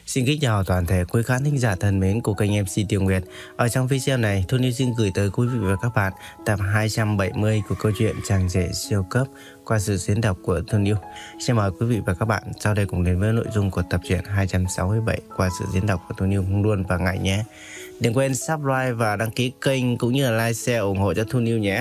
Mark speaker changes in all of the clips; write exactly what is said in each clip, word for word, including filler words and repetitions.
Speaker 1: Xin kính chào toàn thể quý khán thính giả thân mến của kênh em xê Tiêu Nguyệt. Ở trong video này, Thu Niu xin gửi tới quý vị và các bạn tập hai trăm bảy mươi của câu chuyện Chàng rể siêu cấp qua sự diễn đọc của Thu Niu. Xin mời quý vị và các bạn sau đây cùng đến với nội dung của tập truyện hai trăm sáu mươi bảy qua sự diễn đọc của Thu Niu luôn và ngại nhé. Đừng quên subscribe và đăng ký kênh cũng như là like, share ủng hộ cho Thu Niu nhé.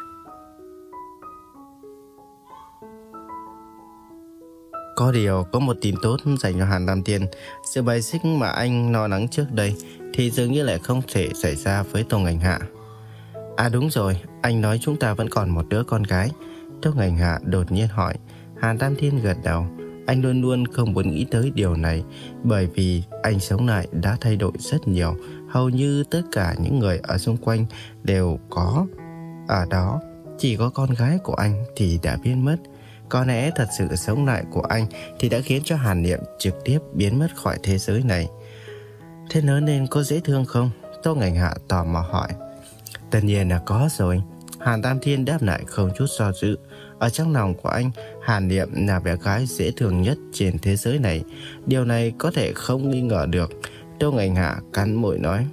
Speaker 1: Có điều, có một tin tốt dành cho Hàn Tam Thiên. Sự bài xích mà anh lo lắng trước đây thì dường như lại không thể xảy ra với Tô Ngành Hạ. À đúng rồi, anh nói chúng ta vẫn còn một đứa con gái. Tô Ngành Hạ đột nhiên hỏi. Hàn Tam Thiên gật đầu. Anh luôn luôn không muốn nghĩ tới điều này, bởi vì anh sống lại đã thay đổi rất nhiều. Hầu như tất cả những người ở xung quanh đều có ở đó. Chỉ có con gái của anh thì đã biến mất. Có lẽ thật sự sống lại của anh thì đã khiến cho Hàn Niệm trực tiếp biến mất khỏi thế giới này. Thế lớn lên có dễ thương không? Tô Ngành Hạ tò mò hỏi. Tất nhiên là có rồi. Hàn Tam Thiên đáp lại không chút do dự. Ở trong lòng của anh, Hàn Niệm là bé gái dễ thương nhất trên thế giới này. Điều này có thể không nghi ngờ được. Tô Ngành Hạ cắn môi nói.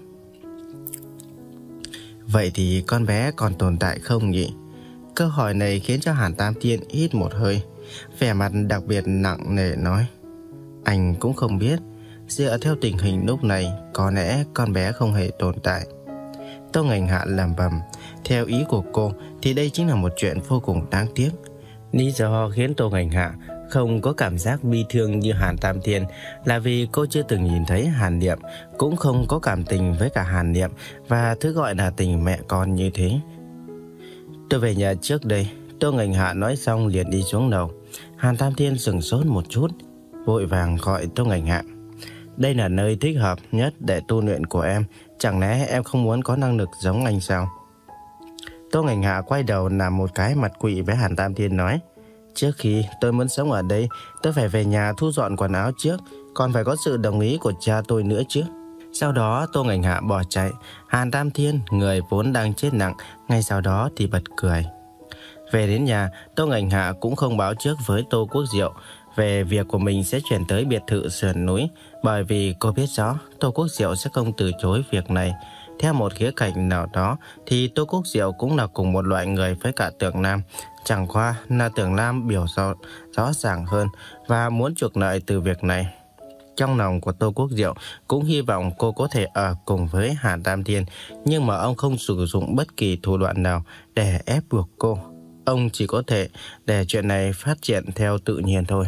Speaker 1: Vậy thì con bé còn tồn tại không nhỉ? Câu hỏi này khiến cho Hàn Tam Thiên hít một hơi, vẻ mặt đặc biệt nặng nề nói. Anh cũng không biết, dựa theo tình hình lúc này, có lẽ con bé không hề tồn tại. Tô Ngành Hạ lẩm bẩm, theo ý của cô thì đây chính là một chuyện vô cùng đáng tiếc. Lý do khiến Tô Ngành Hạ không có cảm giác bi thương như Hàn Tam Thiên là vì cô chưa từng nhìn thấy Hàn Niệm, cũng không có cảm tình với cả Hàn Niệm và thứ gọi là tình mẹ con như thế. Tôi về nhà trước đây. Tô Ngành Hạ nói xong liền đi xuống lầu. Hàn Tam Thiên sửng sốt một chút, vội vàng gọi Tô Ngành Hạ. Đây là nơi thích hợp nhất để tu luyện của em. Chẳng lẽ em không muốn có năng lực giống anh sao? Tô Ngành Hạ quay đầu làm một cái mặt quỷ với Hàn Tam Thiên nói. Trước khi tôi muốn sống ở đây, tôi phải về nhà thu dọn quần áo trước, còn phải có sự đồng ý của cha tôi nữa chứ. Sau đó Tô Ngành Hạ bỏ chạy. Hàn Tam Thiên, người vốn đang chết nặng, ngay sau đó thì bật cười. Về đến nhà, Tô Ngành Hạ cũng không báo trước với Tô Quốc Diệu về việc của mình sẽ chuyển tới biệt thự sườn núi, bởi vì cô biết rõ Tô Quốc Diệu sẽ không từ chối việc này. Theo một khía cạnh nào đó thì Tô Quốc Diệu cũng là cùng một loại người với cả Tưởng Lam, chẳng qua là Tưởng Lam biểu rõ, rõ ràng hơn và muốn chuộc lợi từ việc này. Trong lòng của Tô Quốc Diệu cũng hy vọng cô có thể ở cùng với Hàn Tam Thiên, nhưng mà ông không sử dụng bất kỳ thủ đoạn nào để ép buộc cô. Ông chỉ có thể để chuyện này phát triển theo tự nhiên thôi.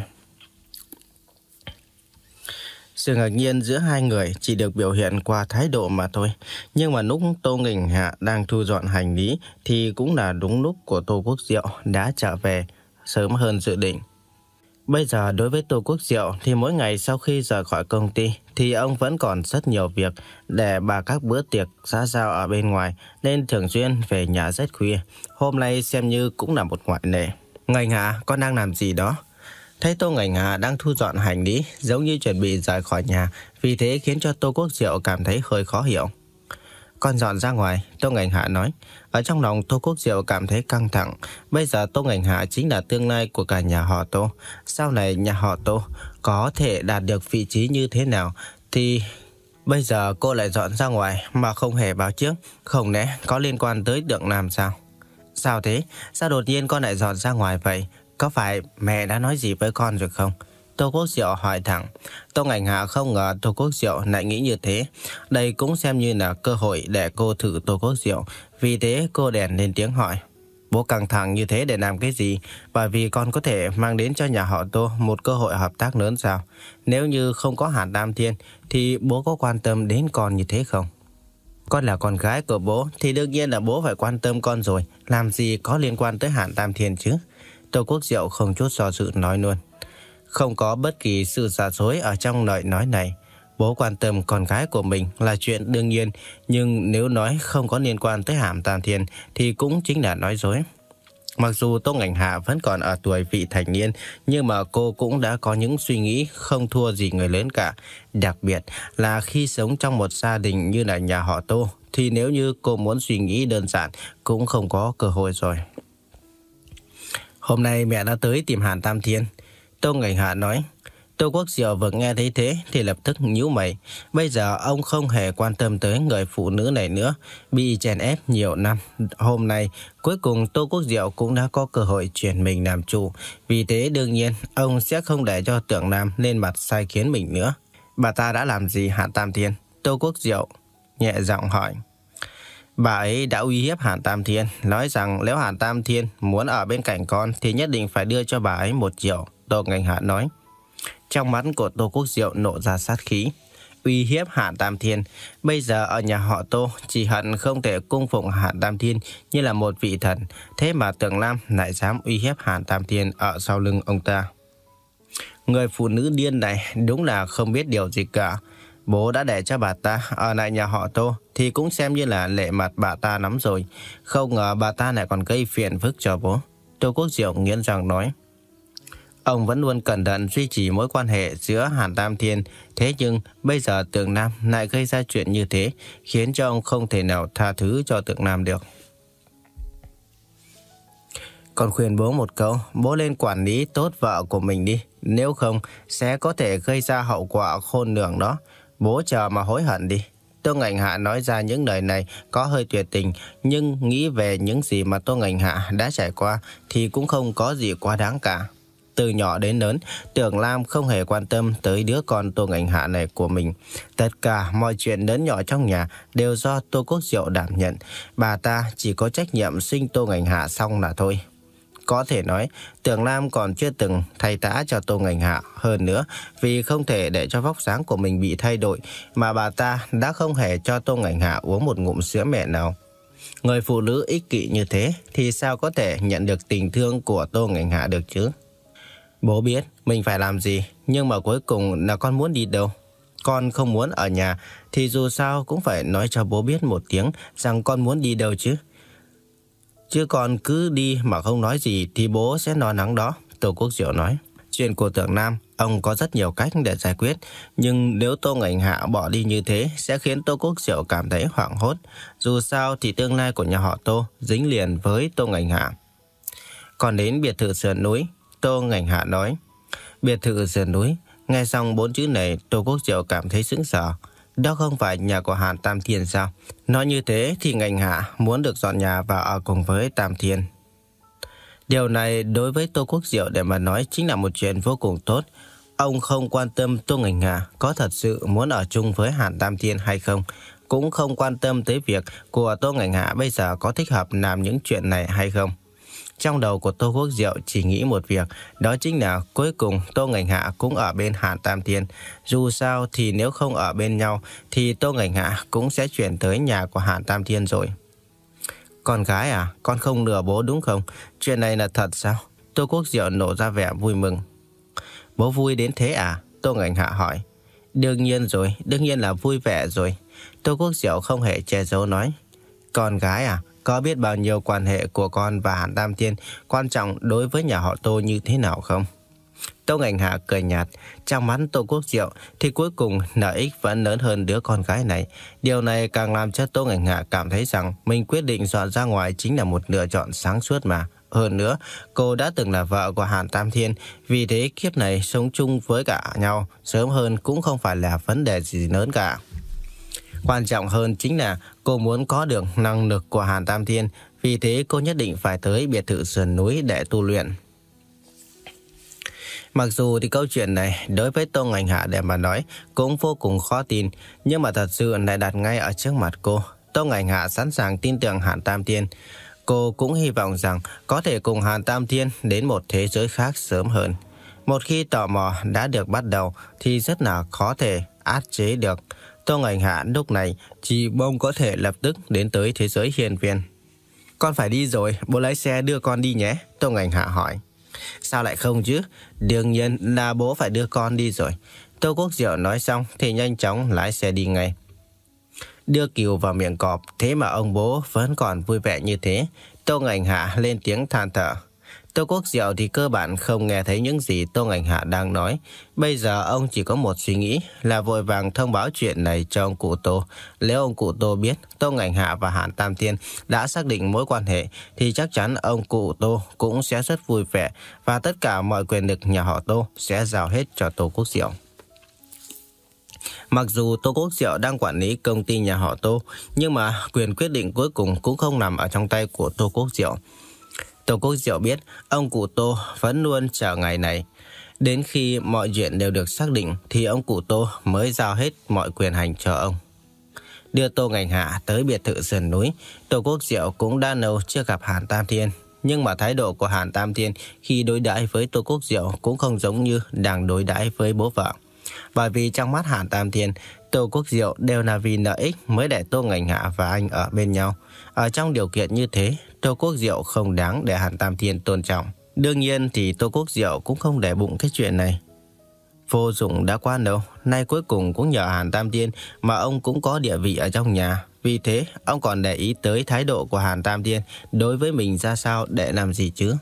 Speaker 1: Sự ngạc nhiên giữa hai người chỉ được biểu hiện qua thái độ mà thôi. Nhưng mà lúc Tô Ngành Hạ đang thu dọn hành lý thì cũng là đúng lúc của Tô Quốc Diệu đã trở về sớm hơn dự định. Bây giờ đối với Tô Quốc Diệu thì mỗi ngày sau khi rời khỏi công ty thì ông vẫn còn rất nhiều việc để bà các bữa tiệc xã giao ở bên ngoài, nên thường xuyên về nhà rất khuya. Hôm nay xem như cũng là một ngoại lệ. Ngành Hạ, con đang làm gì đó? Thấy Tô Ngành Hạ đang thu dọn hành lý giống như chuẩn bị rời khỏi nhà, vì thế khiến cho Tô Quốc Diệu cảm thấy hơi khó hiểu. Con dọn ra ngoài, Tô Ngành Hạ nói. Ở trong lòng Tô Quốc Diệu cảm thấy căng thẳng. Bây giờ Tô Ngành Hạ chính là tương lai của cả nhà họ Tô. Sau này nhà họ Tô có thể đạt được vị trí như thế nào thì bây giờ cô lại dọn ra ngoài mà không hề báo trước. Không lẽ có liên quan tới Tưởng Lam sao? Sao thế? Sao đột nhiên con lại dọn ra ngoài vậy? Có phải mẹ đã nói gì với con rồi không? Tô Quốc Diệu hỏi thẳng. Tô Ngành Hạ không ngờ Tô Quốc Diệu lại nghĩ như thế. Đây cũng xem như là cơ hội để cô thử Tô Quốc Diệu. Vì thế cô đèn lên tiếng hỏi. Bố căng thẳng như thế để làm cái gì? Bởi vì con có thể mang đến cho nhà họ Tô một cơ hội hợp tác lớn sao? Nếu như không có Hàn Tam Thiên thì bố có quan tâm đến con như thế không? Con là con gái của bố thì đương nhiên là bố phải quan tâm con rồi. Làm gì có liên quan tới Hàn Tam Thiên chứ? Tô Quốc Diệu không chút do dự nói luôn. Không có bất kỳ sự giả dối ở trong lời nói này. Bố quan tâm con gái của mình là chuyện đương nhiên, nhưng nếu nói không có liên quan tới Hàn Tam Thiên thì cũng chính là nói dối. Mặc dù Tô Ngành Hạ vẫn còn ở tuổi vị thành niên, nhưng mà cô cũng đã có những suy nghĩ không thua gì người lớn cả. Đặc biệt là khi sống trong một gia đình như là nhà họ Tô, thì nếu như cô muốn suy nghĩ đơn giản cũng không có cơ hội rồi. Hôm nay mẹ đã tới tìm Hàn Tam Thiên. Tô Ngành Hạ nói. Tô Tô Quốc Diệu vừa nghe thấy thế thì lập tức nhíu mày. Bây giờ ông không hề quan tâm tới người phụ nữ này nữa, bị chèn ép nhiều năm. Hôm nay, cuối cùng Tô Quốc Diệu cũng đã có cơ hội chuyển mình làm chủ. Vì thế đương nhiên, ông sẽ không để cho Tưởng Nam lên mặt sai khiến mình nữa. Bà ta đã làm gì Hàn Tam Thiên? Tô Quốc Diệu nhẹ giọng hỏi. Bà ấy đã uy hiếp Hàn Tam Thiên, nói rằng nếu Hàn Tam Thiên muốn ở bên cạnh con thì nhất định phải đưa cho bà ấy một triệu. Tô Ngành Hạ nói. Trong mắt của Tô Quốc Diệu nộ ra sát khí. Uy hiếp Hàn Tam Thiên. Bây giờ ở nhà họ Tô chỉ hận không thể cung phụng Hàn Tam Thiên như là một vị thần. Thế mà Tưởng Lam lại dám uy hiếp Hàn Tam Thiên ở sau lưng ông ta. Người phụ nữ điên này đúng là không biết điều gì cả. Bố đã để cho bà ta ở lại nhà họ Tô thì cũng xem như là lệ mặt bà ta lắm rồi. Không ngờ bà ta lại còn gây phiền phức cho bố. Tô Quốc Diệu nghiến răng nói. Ông vẫn luôn cẩn thận duy trì mối quan hệ giữa Hàn Tam Thiên. Thế nhưng bây giờ Tưởng Nam lại gây ra chuyện như thế, khiến cho ông không thể nào tha thứ cho Tưởng Nam được. Con khuyên bố một câu, bố lên quản lý tốt vợ của mình đi. Nếu không sẽ có thể gây ra hậu quả khôn lường đó. Bố chờ mà hối hận đi. Tô Ngành Hạ nói ra những lời này có hơi tuyệt tình, nhưng nghĩ về những gì mà Tô Ngành Hạ đã trải qua thì cũng không có gì quá đáng cả. Từ nhỏ đến lớn, Tưởng Lam không hề quan tâm tới đứa con Tô Ngành Hạ này của mình. Tất cả mọi chuyện lớn nhỏ trong nhà đều do Tô Quốc Diệu đảm nhận. Bà ta chỉ có trách nhiệm sinh Tô Ngành Hạ xong là thôi. Có thể nói, Tưởng Lam còn chưa từng thay tã cho Tô Ngành Hạ. Hơn nữa, vì không thể để cho vóc dáng của mình bị thay đổi, mà bà ta đã không hề cho Tô Ngành Hạ uống một ngụm sữa mẹ nào. Người phụ nữ ích kỷ như thế thì sao có thể nhận được tình thương của Tô Ngành Hạ được chứ? Bố biết mình phải làm gì, nhưng mà cuối cùng là con muốn đi đâu. Con không muốn ở nhà thì dù sao cũng phải nói cho bố biết một tiếng rằng con muốn đi đâu chứ. Chứ con cứ đi mà không nói gì thì bố sẽ lo lắng đó, Tô Quốc Diệu nói. Chuyện của Tưởng Nam, ông có rất nhiều cách để giải quyết. Nhưng nếu Tô Ngành Hạ bỏ đi như thế sẽ khiến Tô Quốc Diệu cảm thấy hoảng hốt. Dù sao thì tương lai của nhà họ Tô dính liền với Tô Ngành Hạ. Còn đến biệt thự sườn núi, Tô Ngành Hạ nói. Biệt thự sườn núi, nghe xong bốn chữ này Tô Quốc Diệu cảm thấy sững sờ. Đó không phải nhà của Hàn Tam Thiên sao? Nói như thế thì Ngành Hạ muốn được dọn nhà và ở cùng với Tam Thiên. Điều này đối với Tô Quốc Diệu để mà nói chính là một chuyện vô cùng tốt. Ông không quan tâm Tô Ngành Hạ có thật sự muốn ở chung với Hàn Tam Thiên hay không. Cũng không quan tâm tới việc của Tô Ngành Hạ bây giờ có thích hợp làm những chuyện này hay không. Trong đầu của Tô Quốc Diệu chỉ nghĩ một việc, đó chính là cuối cùng Tô Ngành Hạ cũng ở bên Hàn Tam Thiên. Dù sao thì nếu không ở bên nhau thì Tô Ngành Hạ cũng sẽ chuyển tới nhà của Hàn Tam Thiên rồi. Con gái à, con không lừa bố đúng không? Chuyện này là thật sao? Tô Quốc Diệu nổ ra vẻ vui mừng. Bố vui đến thế à? Tô Ngành Hạ hỏi. Đương nhiên rồi, đương nhiên là vui vẻ rồi. Tô Quốc Diệu không hề che giấu nói. Con gái à? Có biết bao nhiêu quan hệ của con và Hàn Tam Thiên quan trọng đối với nhà họ Tô như thế nào không? Tô Ngành Hạ cười nhạt. Trong mắt Tô Quốc Diệu thì cuối cùng lợi ích vẫn lớn hơn đứa con gái này. Điều này càng làm cho Tô Ngành Hạ cảm thấy rằng mình quyết định dọn ra ngoài chính là một lựa chọn sáng suốt mà. Hơn nữa, cô đã từng là vợ của Hàn Tam Thiên, vì thế kiếp này sống chung với cả nhau sớm hơn cũng không phải là vấn đề gì lớn cả. Quan trọng hơn chính là cô muốn có được năng lực của Hàn Tam Thiên, vì thế cô nhất định phải tới biệt thự sườn núi để tu luyện. Mặc dù thì câu chuyện này đối với Tô Ngành Hạ để mà nói cũng vô cùng khó tin, nhưng mà thật sự lại đặt ngay ở trước mặt cô. Tô Ngành Hạ sẵn sàng tin tưởng Hàn Tam Thiên. Cô cũng hy vọng rằng có thể cùng Hàn Tam Thiên đến một thế giới khác sớm hơn. Một khi tò mò đã được bắt đầu thì rất là khó thể áp chế được. Tô Ngành Hạ lúc này chỉ mong có thể lập tức đến tới thế giới hiên viên. Con phải đi rồi, bố lái xe đưa con đi nhé, Tô Ngành Hạ hỏi. Sao lại không chứ? Đương nhiên là bố phải đưa con đi rồi. Tô Quốc Diệu nói xong thì nhanh chóng lái xe đi ngay. Đưa cừu vào miệng cọp, thế mà ông bố vẫn còn vui vẻ như thế. Tô Ngành Hạ lên tiếng than thở. Tô Quốc Diệu thì cơ bản không nghe thấy những gì Tô Ngành Hạ đang nói. Bây giờ ông chỉ có một suy nghĩ là vội vàng thông báo chuyện này cho ông cụ Tô. Nếu ông cụ Tô biết Tô Ngành Hạ và Hàn Tam Thiên đã xác định mối quan hệ thì chắc chắn ông cụ Tô cũng sẽ rất vui vẻ và tất cả mọi quyền lực nhà họ Tô sẽ giao hết cho Tô Quốc Diệu. Mặc dù Tô Quốc Diệu đang quản lý công ty nhà họ Tô, nhưng mà quyền quyết định cuối cùng cũng không nằm ở trong tay của Tô Quốc Diệu. Tô Quốc Diệu biết ông cụ Tô vẫn luôn chờ ngày này. Đến khi mọi chuyện đều được xác định thì ông cụ Tô mới giao hết mọi quyền hành cho ông. Đưa Tô Ngành Hạ tới biệt thự sườn núi, Tô Quốc Diệu cũng đã lâu chưa gặp Hàn Tam Thiên. Nhưng mà thái độ của Hàn Tam Thiên khi đối đãi với Tô Quốc Diệu cũng không giống như đang đối đãi với bố vợ. Bởi vì trong mắt Hàn Tam Thiên, Tô Quốc Diệu đều là vì lợi ích mới để Tô Ngành Hạ và anh ở bên nhau. Ở trong điều kiện như thế, Tô Quốc Diệu không đáng để Hàn Tam Thiên tôn trọng. Đương nhiên thì Tô Quốc Diệu cũng không để bụng cái chuyện này. Vô dụng đã qua lâu, nay cuối cùng cũng nhờ Hàn Tam Thiên mà ông cũng có địa vị ở trong nhà. Vì thế, ông còn để ý tới thái độ của Hàn Tam Thiên đối với mình ra sao để làm gì chứ.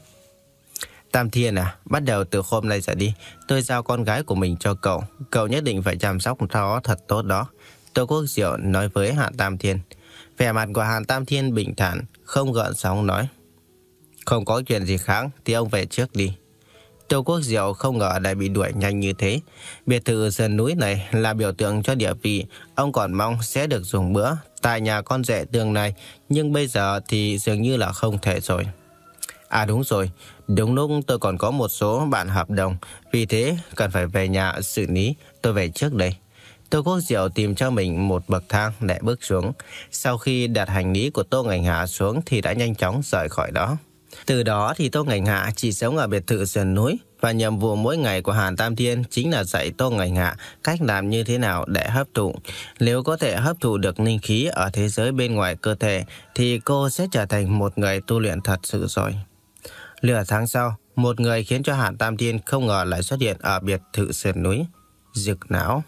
Speaker 1: Tam Thiên à, bắt đầu từ hôm nay trở đi, tôi giao con gái của mình cho cậu. Cậu nhất định phải chăm sóc nó thật tốt đó. Tô Quốc Diệu nói với Hàn Tam Thiên. Vẻ mặt của Hàn Tam Thiên bình thản, không gợn sóng nói. Không có chuyện gì khác thì ông về trước đi. Tô Quốc Diệu không ngờ lại bị đuổi nhanh như thế. Biệt thự sườn núi này là biểu tượng cho địa vị. Ông còn mong sẽ được dùng bữa tại nhà con rể tương này. Nhưng bây giờ thì dường như là không thể rồi. À đúng rồi, đúng lúc tôi còn có một số bạn hợp đồng. Vì thế cần phải về nhà xử lý. Tôi về trước đây. Tô Quốc Diệu tìm cho mình một bậc thang để bước xuống. Sau khi đặt hành lý của Tô Ngành Hạ xuống thì đã nhanh chóng rời khỏi đó. Từ đó thì Tô Ngành Hạ chỉ sống ở biệt thự sườn núi. Và nhiệm vụ mỗi ngày của Hàn Tam Thiên chính là dạy Tô Ngành Hạ cách làm như thế nào để hấp thụ. Nếu có thể hấp thụ được linh khí ở thế giới bên ngoài cơ thể thì cô sẽ trở thành một người tu luyện thật sự rồi. Nửa tháng sau, một người khiến cho Hàn Tam Thiên không ngờ lại xuất hiện ở biệt thự sườn núi. Dực Não.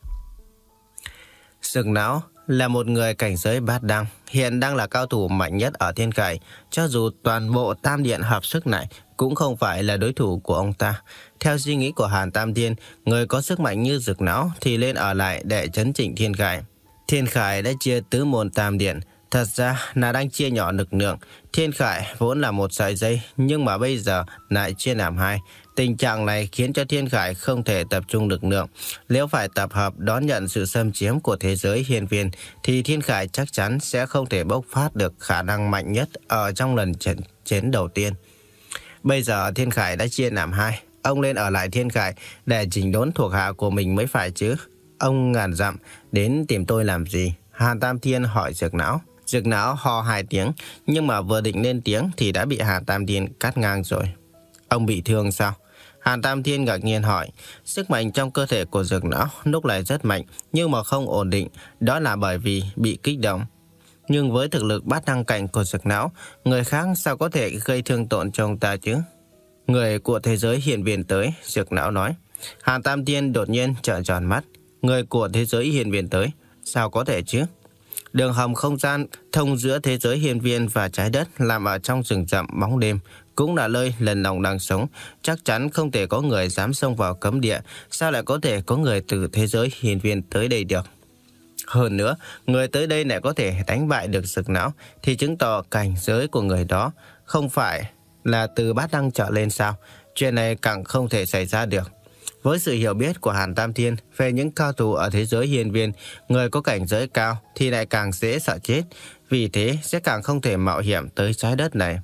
Speaker 1: Dực Não là một người cảnh giới bát đăng, hiện đang là cao thủ mạnh nhất ở Thiên Khải. Cho dù toàn bộ Tam Điện hợp sức này cũng không phải là đối thủ của ông ta. Theo suy nghĩ của Hàn Tam Thiên, người có sức mạnh như Dực Não thì nên ở lại để trấn chỉnh Thiên Khải. Thiên Khải đã chia tứ môn Tam Điện. Thật ra là đang chia nhỏ lực lượng. Thiên Khải vốn là một sợi dây, nhưng mà bây giờ lại chia làm hai. Tình trạng này khiến cho Thiên Khải không thể tập trung lực lượng. Nếu phải tập hợp đón nhận sự xâm chiếm của thế giới hiên viên, thì Thiên Khải chắc chắn sẽ không thể bộc phát được khả năng mạnh nhất ở trong lần trận chiến đầu tiên. Bây giờ Thiên Khải đã chia làm hai. Ông nên ở lại Thiên Khải để chỉnh đốn thuộc hạ của mình mới phải chứ. Ông ngàn dặm đến tìm tôi làm gì? Hàn Tam Thiên hỏi Dực Não. Dực Não ho hai tiếng, nhưng mà vừa định lên tiếng thì đã bị Hàn Tam Thiên cắt ngang rồi. Ông bị thương sao? Hàn Tam Thiên ngạc nhiên hỏi. Sức mạnh trong cơ thể của Dực Não lúc này rất mạnh, nhưng mà không ổn định. Đó là bởi vì bị kích động. Nhưng với thực lực bát đăng cảnh của Dực Não, người khác sao có thể gây thương tổn cho ông ta chứ? Người của thế giới hiển viên tới, Dực Não nói. Hàn Tam Thiên đột nhiên trợn tròn mắt. Người của thế giới hiển viên tới, sao có thể chứ? Đường hầm không gian thông giữa thế giới hiên viên và trái đất làm ở trong rừng rậm bóng đêm, cũng là nơi lần lòng đang sống. Chắc chắn không thể có người dám xông vào cấm địa. Sao lại có thể có người từ thế giới hiên viên tới đây được? Hơn nữa, người tới đây lại có thể đánh bại được Dực Não thì chứng tỏ cảnh giới của người đó không phải là từ bát đăng trở lên sao? Chuyện này càng không thể xảy ra được. Với sự hiểu biết của Hàn Tam Thiên về những cao thủ ở thế giới hiên viên, người có cảnh giới cao thì lại càng dễ sợ chết, vì thế sẽ càng không thể mạo hiểm tới trái đất này.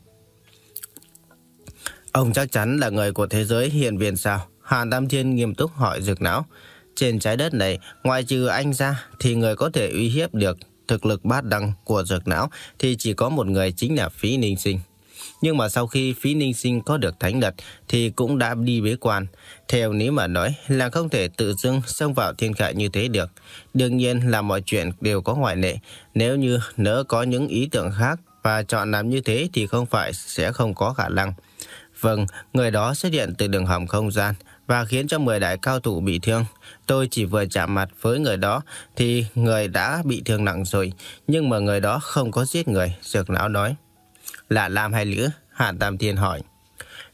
Speaker 1: Ông chắc chắn là người của thế giới hiên viên sao? Hàn Tam Thiên nghiêm túc hỏi Dực Não. Trên trái đất này, ngoài trừ anh ra thì người có thể uy hiếp được thực lực bát đăng của Dực Não thì chỉ có một người, chính là Phí Ninh Sinh. Nhưng mà sau khi Phí Ninh Sinh có được thánh đật thì cũng đã đi bế quan. Theo lý mà nói là không thể tự dưng xông vào Thiên Khải như thế được. Đương nhiên là mọi chuyện đều có ngoại lệ. Nếu như nỡ có những ý tưởng khác và chọn làm như thế thì không phải sẽ không có khả năng. Vâng, người đó xuất hiện từ đường hầm không gian và khiến cho mười đại cao thủ bị thương. Tôi chỉ vừa chạm mặt với người đó thì người đã bị thương nặng rồi. Nhưng mà người đó không có giết người, Dực Não nói. Là Lam hay Lữ? Hàn Tam Thiên hỏi.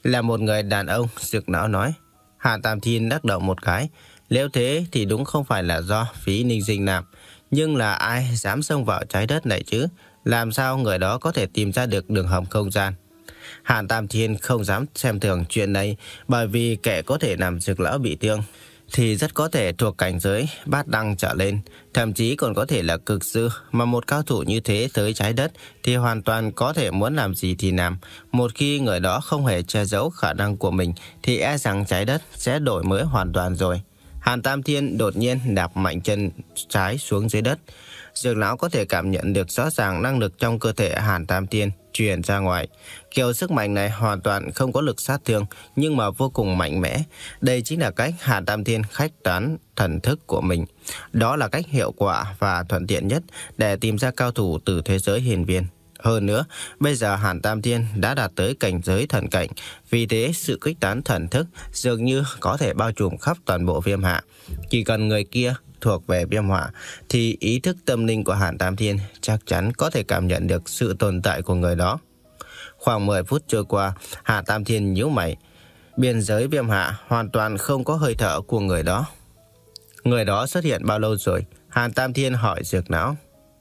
Speaker 1: Là một người đàn ông, Dược Lão nói. Hàn Tam Thiên đắc đầu một cái. Nếu thế thì đúng không phải là do Phí Ninh Sinh làm. Nhưng là ai dám xông vào trái đất này chứ? Làm sao người đó có thể tìm ra được đường hầm không gian? Hàn Tam Thiên không dám xem thường chuyện này, bởi vì kẻ có thể làm Dược Lão bị thương thì rất có thể thuộc cảnh giới bát đăng trở lên, thậm chí còn có thể là cực sư. Mà một cao thủ như thế tới trái đất thì hoàn toàn có thể muốn làm gì thì làm. Một khi người đó không hề che giấu khả năng của mình thì e rằng trái đất sẽ đổi mới hoàn toàn rồi. Hàn Tam Thiên đột nhiên đạp mạnh chân trái xuống dưới đất. Dược Lão có thể cảm nhận được rõ ràng năng lực trong cơ thể Hàn Tam Thiên truyền ra ngoài. Kiểu sức mạnh này hoàn toàn không có lực sát thương, nhưng mà vô cùng mạnh mẽ. Đây chính là cách Hàn Tam Thiên khuếch tán thần thức của mình. Đó là cách hiệu quả và thuận tiện nhất để tìm ra cao thủ từ thế giới hiền viên. Hơn nữa, bây giờ Hàn Tam Thiên đã đạt tới cảnh giới thần cảnh, vì thế sự khuếch tán thần thức dường như có thể bao trùm khắp toàn bộ Viêm Hạ. Chỉ cần người kia thuộc về Viêm Hỏa thì ý thức tâm linh của Hàn Tam Thiên chắc chắn có thể cảm nhận được sự tồn tại của người đó. Khoảng mười phút trôi qua, Hàn Tam Thiên nhíu mày. Biên giới Viêm Hạ hoàn toàn không có hơi thở của người đó. Người đó xuất hiện bao lâu rồi? Hàn Tam Thiên hỏi Dược Lão.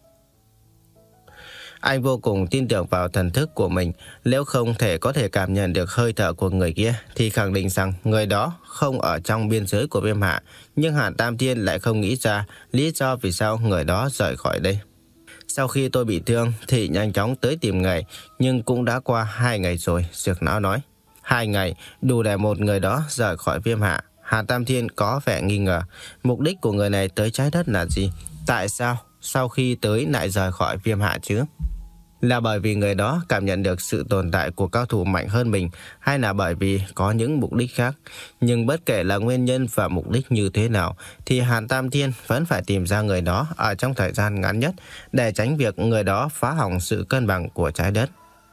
Speaker 1: Anh vô cùng tin tưởng vào thần thức của mình. Nếu không thể có thể cảm nhận được hơi thở của người kia thì khẳng định rằng người đó không ở trong biên giới của Viêm Hạ. Nhưng Hàn Tam Thiên lại không nghĩ ra lý do vì sao người đó rời khỏi đây. Sau khi tôi bị thương thì nhanh chóng tới tìm người, nhưng cũng đã qua hai ngày rồi, Dược Lão nói. Hai ngày đủ để một người đó rời khỏi Viêm Hạ. Hàn Tam Thiên có vẻ nghi ngờ. Mục đích của người này tới trái đất là gì? Tại sao sau khi tới lại rời khỏi Viêm Hạ chứ? Là bởi vì người đó cảm nhận được sự tồn tại của cao thủ mạnh hơn mình, hay là bởi vì có những mục đích khác? Nhưng bất kể là nguyên nhân và mục đích như thế nào thì Hàn Tam Thiên vẫn phải tìm ra người đó ở trong thời gian ngắn nhất để tránh việc người đó phá hỏng sự cân bằng của trái đất.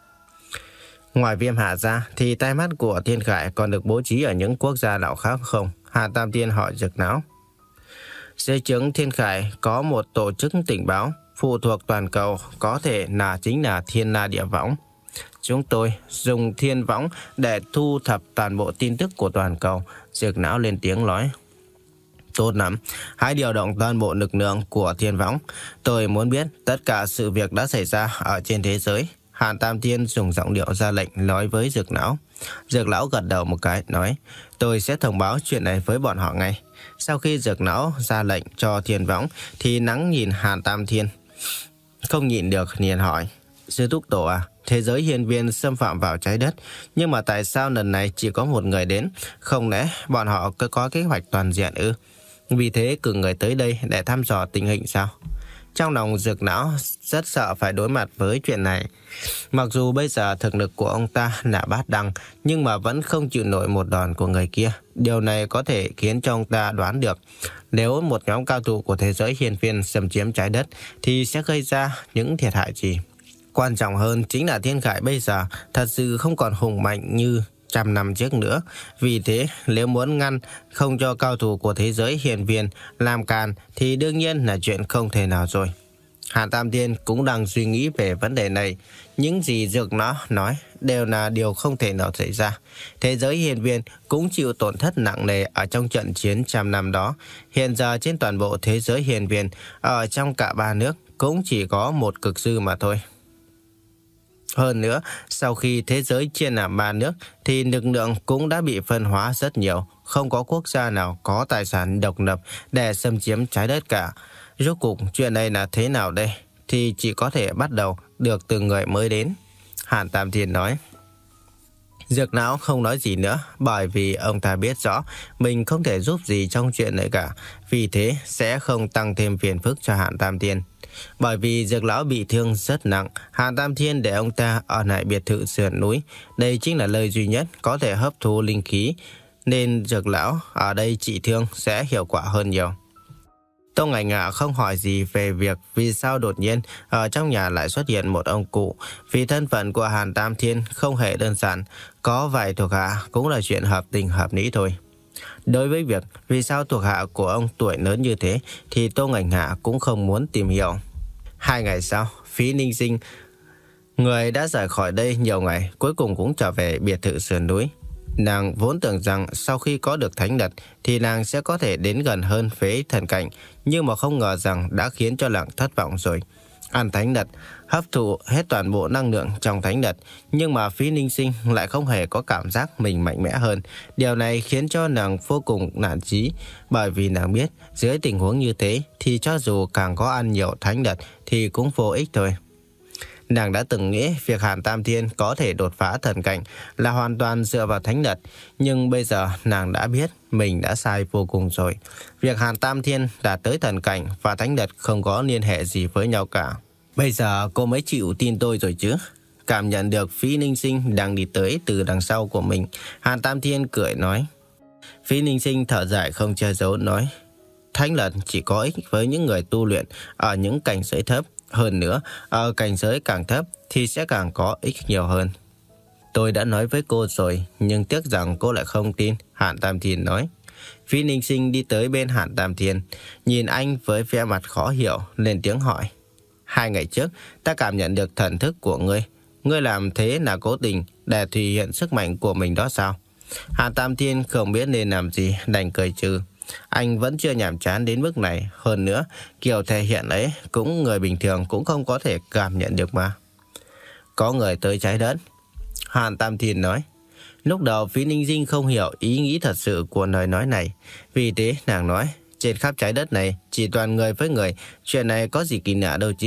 Speaker 1: Ngoài Viêm Hạ ra thì tai mắt của Thiên Khải còn được bố trí ở những quốc gia nào khác không? Hàn Tam Thiên hỏi Dược Lão. Dưới trướng Thiên Khải có một tổ chức tình báo phụ thuộc toàn cầu, có thể là chính là Thiên La Địa Võng. Chúng tôi dùng Thiên Võng để thu thập toàn bộ tin tức của toàn cầu. Dược Lão lên tiếng nói. Tốt lắm, hãy điều động toàn bộ lực lượng của Thiên Võng. Tôi muốn biết tất cả sự việc đã xảy ra ở trên thế giới. Hàn Tam Thiên dùng giọng điệu ra lệnh nói với Dược Lão. Dược Lão gật đầu một cái nói, tôi sẽ thông báo chuyện này với bọn họ ngay. Sau khi Dược Lão ra lệnh cho Thiên Võng thì nắng nhìn Hàn Tam Thiên, không nhịn được liền hỏi, sư thúc tổ à, thế giới hiền viên xâm phạm vào trái đất, nhưng mà tại sao lần này chỉ có một người đến? Không lẽ bọn họ có, có kế hoạch toàn diện ư? Vì thế cử người tới đây để thăm dò tình hình sao? Trong lòng Dược Lão rất sợ phải đối mặt với chuyện này. Mặc dù bây giờ thực lực của ông ta là bát đăng, nhưng mà vẫn không chịu nổi một đòn của người kia. Điều này có thể khiến cho ông ta đoán được nếu một nhóm cao thủ của thế giới hiền viên xâm chiếm trái đất thì sẽ gây ra những thiệt hại gì. Quan trọng hơn chính là Thiên Khải bây giờ thật sự không còn hùng mạnh như trăm năm trước nữa. Vì thế nếu muốn ngăn không cho cao thủ của thế giới hiền viên làm càn thì đương nhiên là chuyện không thể nào rồi. Hàn Tam Thiên cũng đang suy nghĩ về vấn đề này. Những gì Dược Lão nói đều là điều không thể nào xảy ra. Thế giới hiền viên cũng chịu tổn thất nặng nề ở trong trận chiến trăm năm đó. Hiện giờ trên toàn bộ thế giới hiền viên, ở trong cả ba nước cũng chỉ có một cực sư mà thôi. Hơn nữa, sau khi thế giới chia làm ba nước thì lực lượng cũng đã bị phân hóa rất nhiều. Không có quốc gia nào có tài sản độc lập để xâm chiếm trái đất cả. Rốt cuộc chuyện này là thế nào đây? Thì chỉ có thể bắt đầu được từ người mới đến. Hàn Tam Thiên nói. Dược Lão không nói gì nữa, bởi vì ông ta biết rõ mình không thể giúp gì trong chuyện này cả. Vì thế sẽ không tăng thêm phiền phức cho Hàn Tam Thiên. Bởi vì Dược Lão bị thương rất nặng, Hàn Tam Thiên để ông ta ở lại biệt thự sườn núi. Đây chính là nơi duy nhất có thể hấp thu linh khí, nên Dược Lão ở đây trị thương sẽ hiệu quả hơn nhiều. Tô Ngải Ngạ không hỏi gì về việc vì sao đột nhiên ở trong nhà lại xuất hiện một ông cụ. Vì thân phận của Hàn Tam Thiên không hề đơn giản, có vài thuộc hạ cũng là chuyện hợp tình hợp lý thôi. Đối với việc vì sao thuộc hạ của ông tuổi lớn như thế thì Tô Ngải Ngạ cũng không muốn tìm hiểu. Hai ngày sau, Phí Ninh Sinh, người đã rời khỏi đây nhiều ngày, cuối cùng cũng trở về biệt thự sườn núi. Nàng vốn tưởng rằng sau khi có được thánh đật thì nàng sẽ có thể đến gần hơn với thần cảnh, nhưng mà không ngờ rằng đã khiến cho nàng thất vọng rồi. Ăn thánh đật, hấp thụ hết toàn bộ năng lượng trong thánh đật, nhưng mà Phí Ninh Sinh lại không hề có cảm giác mình mạnh mẽ hơn. Điều này khiến cho nàng vô cùng nản chí, bởi vì nàng biết dưới tình huống như thế thì cho dù càng có ăn nhiều thánh đật thì cũng vô ích thôi. Nàng đã từng nghĩ việc Hàn Tam Thiên có thể đột phá thần cảnh là hoàn toàn dựa vào thánh đật, nhưng bây giờ nàng đã biết mình đã sai vô cùng rồi. Việc Hàn Tam Thiên đạt tới thần cảnh và thánh đật không có liên hệ gì với nhau cả. Bây giờ cô mới chịu tin tôi rồi chứ? Cảm nhận được Phí Ninh Sinh đang đi tới từ đằng sau của mình, Hàn Tam Thiên cười nói. Phí Ninh Sinh thở dài không che giấu nói. Thánh đật chỉ có ích với những người tu luyện ở những cảnh giới thấp. Hơn nữa, ở cảnh giới càng thấp thì sẽ càng có ích nhiều hơn. Tôi đã nói với cô rồi, nhưng tiếc rằng cô lại không tin, Hàn Tam Thiên nói. Phí Ninh Sinh đi tới bên Hàn Tam Thiên, nhìn anh với vẻ mặt khó hiểu, lên tiếng hỏi. Hai ngày trước, ta cảm nhận được thần thức của ngươi. Ngươi làm thế là cố tình để thể hiện sức mạnh của mình đó sao? Hàn Tam Thiên không biết nên làm gì, đành cười trừ. Anh vẫn chưa nhàm chán đến mức này. Hơn nữa, kiểu thể hiện ấy cũng người bình thường cũng không có thể cảm nhận được mà. Có người tới trái đất, Hàn Tam Thiên nói. Lúc đầu Phí Ninh Sinh không hiểu ý nghĩ thật sự của lời nói này. Vì thế nàng nói, trên khắp trái đất này chỉ toàn người với người, chuyện này có gì kỳ lạ đâu chứ.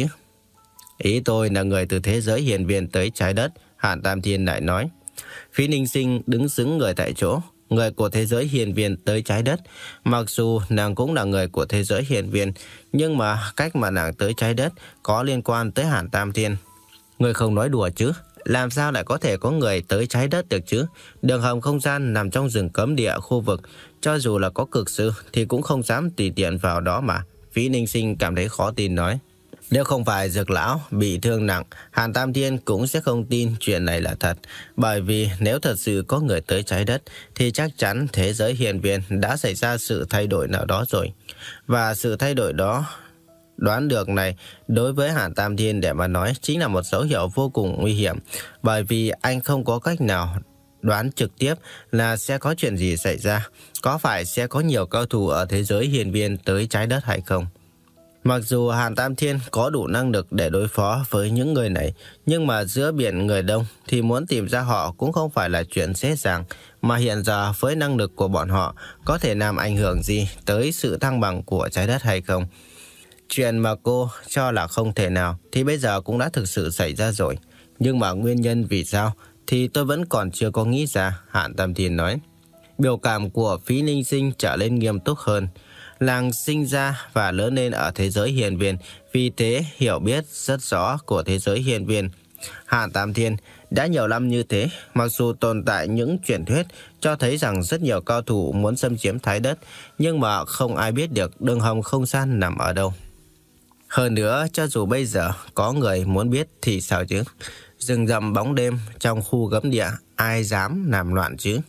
Speaker 1: Ý tôi là người từ thế giới hiền viên tới trái đất, Hàn Tam Thiên lại nói. Phí Ninh Sinh đứng sững người tại chỗ. Người của thế giới hiền viên tới trái đất. Mặc dù nàng cũng là người của thế giới hiền viên, nhưng mà cách mà nàng tới trái đất có liên quan tới Hàn Tam Thiên. Người không nói đùa chứ? Làm sao lại có thể có người tới trái đất được chứ? Đường hầm không gian nằm trong rừng cấm địa khu vực, cho dù là có cực sư thì cũng không dám tùy tiện vào đó mà. Phí Ninh Sinh cảm thấy khó tin nói. Nếu không phải Dược Lão bị thương nặng, Hàn Tam Thiên cũng sẽ không tin chuyện này là thật. Bởi vì nếu thật sự có người tới trái đất thì chắc chắn thế giới hiền viên đã xảy ra sự thay đổi nào đó rồi. Và sự thay đổi đó đoán được này đối với Hàn Tam Thiên để mà nói chính là một dấu hiệu vô cùng nguy hiểm. Bởi vì anh không có cách nào đoán trực tiếp là sẽ có chuyện gì xảy ra. Có phải sẽ có nhiều cao thủ ở thế giới hiền viên tới trái đất hay không? Mặc dù Hàn Tam Thiên có đủ năng lực để đối phó với những người này, nhưng mà giữa biển người đông thì muốn tìm ra họ cũng không phải là chuyện dễ dàng. Mà hiện giờ với năng lực của bọn họ có thể làm ảnh hưởng gì tới sự thăng bằng của trái đất hay không? Chuyện mà cô cho là không thể nào thì bây giờ cũng đã thực sự xảy ra rồi. Nhưng mà nguyên nhân vì sao thì tôi vẫn còn chưa có nghĩ ra, Hàn Tam Thiên nói. Biểu cảm của Phí Ninh Sinh trở lên nghiêm túc hơn. Nàng sinh ra và lớn lên ở thế giới hiền viên, vì thế hiểu biết rất rõ của thế giới hiền viên. Hàn Tam Thiên đã nhiều năm như thế, mặc dù tồn tại những truyền thuyết cho thấy rằng rất nhiều cao thủ muốn xâm chiếm trái đất, nhưng mà không ai biết được đường hầm không gian nằm ở đâu. Hơn nữa, cho dù bây giờ có người muốn biết thì sao chứ? Rừng rậm bóng đêm trong khu cấm địa, ai dám làm loạn chứ?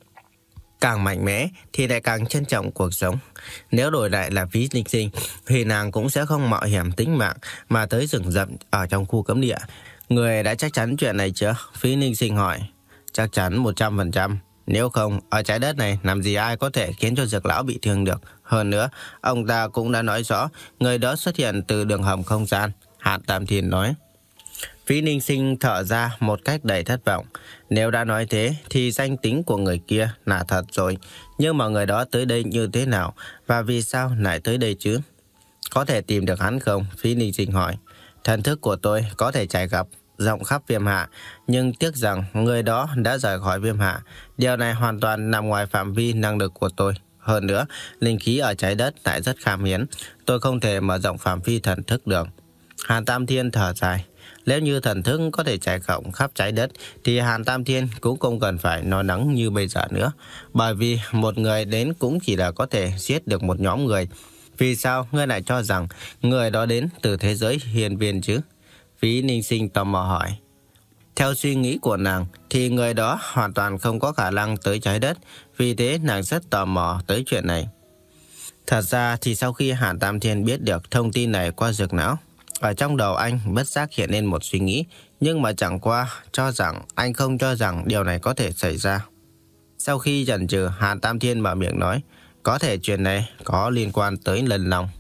Speaker 1: Càng mạnh mẽ thì lại càng trân trọng cuộc sống. Nếu đổi lại là Phí Ninh Sinh thì nàng cũng sẽ không mạo hiểm tính mạng mà tới rừng rậm ở trong khu cấm địa. Người đã chắc chắn chuyện này chưa? Phí Ninh Sinh hỏi. Chắc chắn một trăm phần trăm. Nếu không, ở trái đất này làm gì ai có thể khiến cho Dược Lão bị thương được. Hơn nữa, ông ta cũng đã nói rõ người đó xuất hiện từ đường hầm không gian, Hàn Tam Thiên nói. Phí Ninh Sinh thở ra một cách đầy thất vọng. Nếu đã nói thế thì danh tính của người kia là thật rồi. Nhưng mà người đó tới đây như thế nào và vì sao lại tới đây chứ? Có thể tìm được hắn không? Phí Ninh Sinh hỏi. Thần thức của tôi có thể chạy gặp rộng khắp Viêm Hạ, nhưng tiếc rằng người đó đã rời khỏi Viêm Hạ. Điều này hoàn toàn nằm ngoài phạm vi năng lực của tôi. Hơn nữa, linh khí ở trái đất lại rất khan hiếm. Tôi không thể mở rộng phạm vi thần thức được. Hàn Tam Thiên thở dài. Nếu như thần thức có thể trải rộng khắp trái đất thì Hàn Tam Thiên cũng không cần phải lo lắng như bây giờ nữa. Bởi vì một người đến cũng chỉ là có thể giết được một nhóm người. Vì sao ngươi lại cho rằng người đó đến từ thế giới hiền viên chứ? Phí Ninh Sinh tò mò hỏi. Theo suy nghĩ của nàng thì người đó hoàn toàn không có khả năng tới trái đất. Vì thế nàng rất tò mò tới chuyện này. Thật ra thì sau khi Hàn Tam Thiên biết được thông tin này qua Dược Lão, ở trong đầu anh bất giác hiện lên một suy nghĩ, nhưng mà chẳng qua cho rằng anh không cho rằng điều này có thể xảy ra. Sau khi chần chừ, Hàn Tam Thiên mở miệng nói, có thể chuyện này có liên quan tới Lân Long.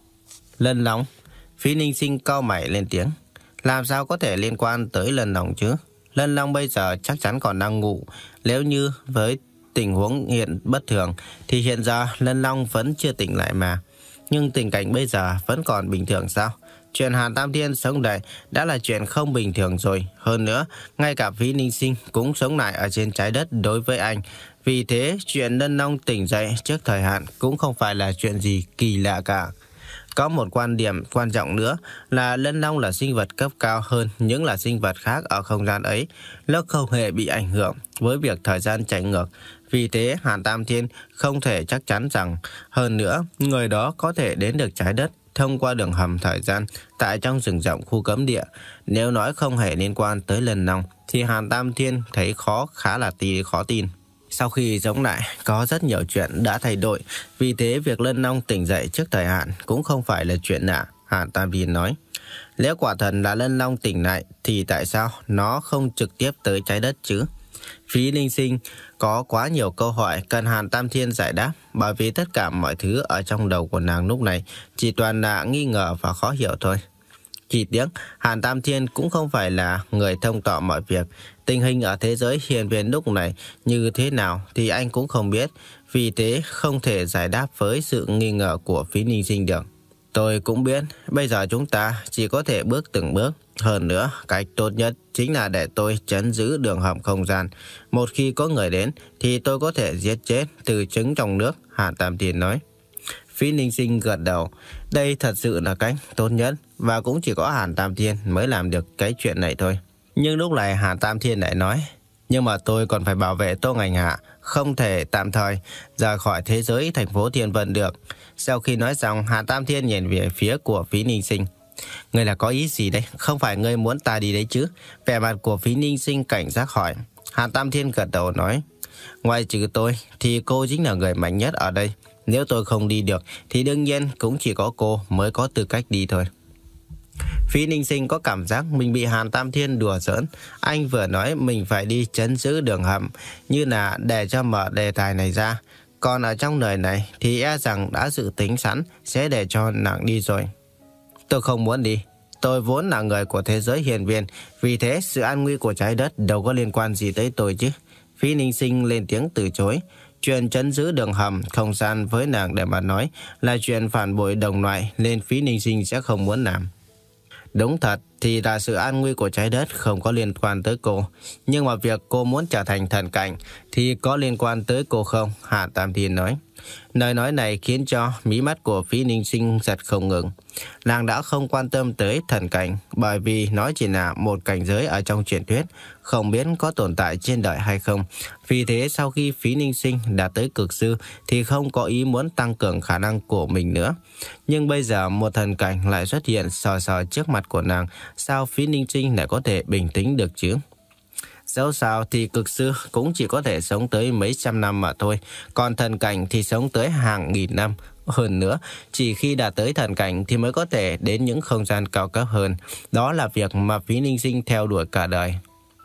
Speaker 1: Lân Long? Phí Ninh Sinh cau mày lên tiếng. Làm sao có thể liên quan tới Lân Long chứ? Lân Long bây giờ chắc chắn còn đang ngủ. Nếu như với tình huống hiện bất thường thì hiện giờ Lân Long vẫn chưa tỉnh lại mà. Nhưng tình cảnh bây giờ vẫn còn bình thường sao? Chuyện Hàn Tam Thiên sống lại đã là chuyện không bình thường rồi. Hơn nữa, ngay cả Phí Ninh Sinh cũng sống lại ở trên trái đất đối với anh. Vì thế, chuyện Lân Long tỉnh dậy trước thời hạn cũng không phải là chuyện gì kỳ lạ cả. Có một quan điểm quan trọng nữa là Lân Long là sinh vật cấp cao hơn những là sinh vật khác ở không gian ấy. Nó không hề bị ảnh hưởng với việc thời gian chạy ngược. Vì thế, Hàn Tam Thiên không thể chắc chắn rằng hơn nữa, người đó có thể đến được trái đất thông qua đường hầm thời gian tại trong rừng rộng khu cấm địa. Nếu nói không hề liên quan tới Lân Long thì Hàn Tam Thiên thấy khó khá là tí khó tin. Sau khi sống lại, có rất nhiều chuyện đã thay đổi. Vì thế, việc Lân Long tỉnh dậy trước thời hạn cũng không phải là chuyện lạ, Hàn Tam Thiên nói. Nếu quả thật là Lân Long tỉnh lại, thì tại sao nó không trực tiếp tới trái đất chứ? Phí Ninh Sinh có quá nhiều câu hỏi cần Hàn Tam Thiên giải đáp, bởi vì tất cả mọi thứ ở trong đầu của nàng lúc này chỉ toàn là nghi ngờ và khó hiểu thôi. Chỉ tiếc, Hàn Tam Thiên cũng không phải là người thông tỏ mọi việc. Tình hình ở thế giới hiền viên lúc này như thế nào thì anh cũng không biết. Vì thế không thể giải đáp với sự nghi ngờ của Phí Ninh Sinh được. Tôi cũng biết, bây giờ chúng ta chỉ có thể bước từng bước. Hơn nữa, cách tốt nhất chính là để tôi trấn giữ đường hầm không gian. Một khi có người đến thì tôi có thể giết chết từ trứng trong nước, Hàn Tam Thiên nói. Phí Ninh Sinh gật đầu. Đây thật sự là cách tốt nhất và cũng chỉ có Hàn Tam Thiên mới làm được cái chuyện này thôi. Nhưng lúc này Hàn Tam Thiên lại nói, nhưng mà tôi còn phải bảo vệ Tô Ngành Hạ, không thể tạm thời ra khỏi thế giới thành phố Thiên Vân được. Sau khi nói xong, Hàn Tam Thiên nhìn về phía của Phí Ninh Sinh. Ngươi là có ý gì đây? Không phải ngươi muốn ta đi đấy chứ? Vẻ mặt của Phí Ninh Sinh cảnh giác hỏi. Hàn Tam Thiên gật đầu nói, ngoài trừ tôi thì cô chính là người mạnh nhất ở đây. Nếu tôi không đi được thì đương nhiên cũng chỉ có cô mới có tư cách đi thôi. Phí Ninh Sinh có cảm giác mình bị Hàn Tam Thiên đùa giỡn. Anh vừa nói mình phải đi trấn giữ đường hầm, như là để cho mở đề tài này ra. Còn ở trong đời này thì e rằng đã dự tính sẵn sẽ để cho nàng đi rồi. Tôi không muốn đi. Tôi vốn là người của thế giới hiền viên. Vì thế sự an nguy của trái đất đâu có liên quan gì tới tôi chứ. Phí Ninh Sinh lên tiếng từ chối. Chuyện trấn giữ đường hầm không gian với nàng để mà nói là chuyện phản bội đồng loại, nên Phí Ninh Sinh sẽ không muốn làm. Đúng thật thì là sự an nguy của trái đất không có liên quan tới cô. Nhưng mà việc cô muốn trở thành thần cảnh thì có liên quan tới cô không? Hàn Tam Thiên nói. Lời nói này khiến cho mí mắt của Phí Ninh Sinh giật không ngừng. Nàng đã không quan tâm tới thần cảnh, bởi vì nó chỉ là một cảnh giới ở trong truyền thuyết, không biết có tồn tại trên đời hay không. Vì thế sau khi Phí Ninh Sinh đạt tới cực sư thì không có ý muốn tăng cường khả năng của mình nữa. Nhưng bây giờ một thần cảnh lại xuất hiện sờ sờ trước mặt của nàng, sao Phí Ninh Sinh lại có thể bình tĩnh được chứ? Dẫu sao thì cực sư cũng chỉ có thể sống tới mấy trăm năm mà thôi, còn thần cảnh thì sống tới hàng nghìn năm. Hơn nữa, chỉ khi đạt tới thần cảnh thì mới có thể đến những không gian cao cấp hơn. Đó là việc mà Phí Ninh Sinh theo đuổi cả đời.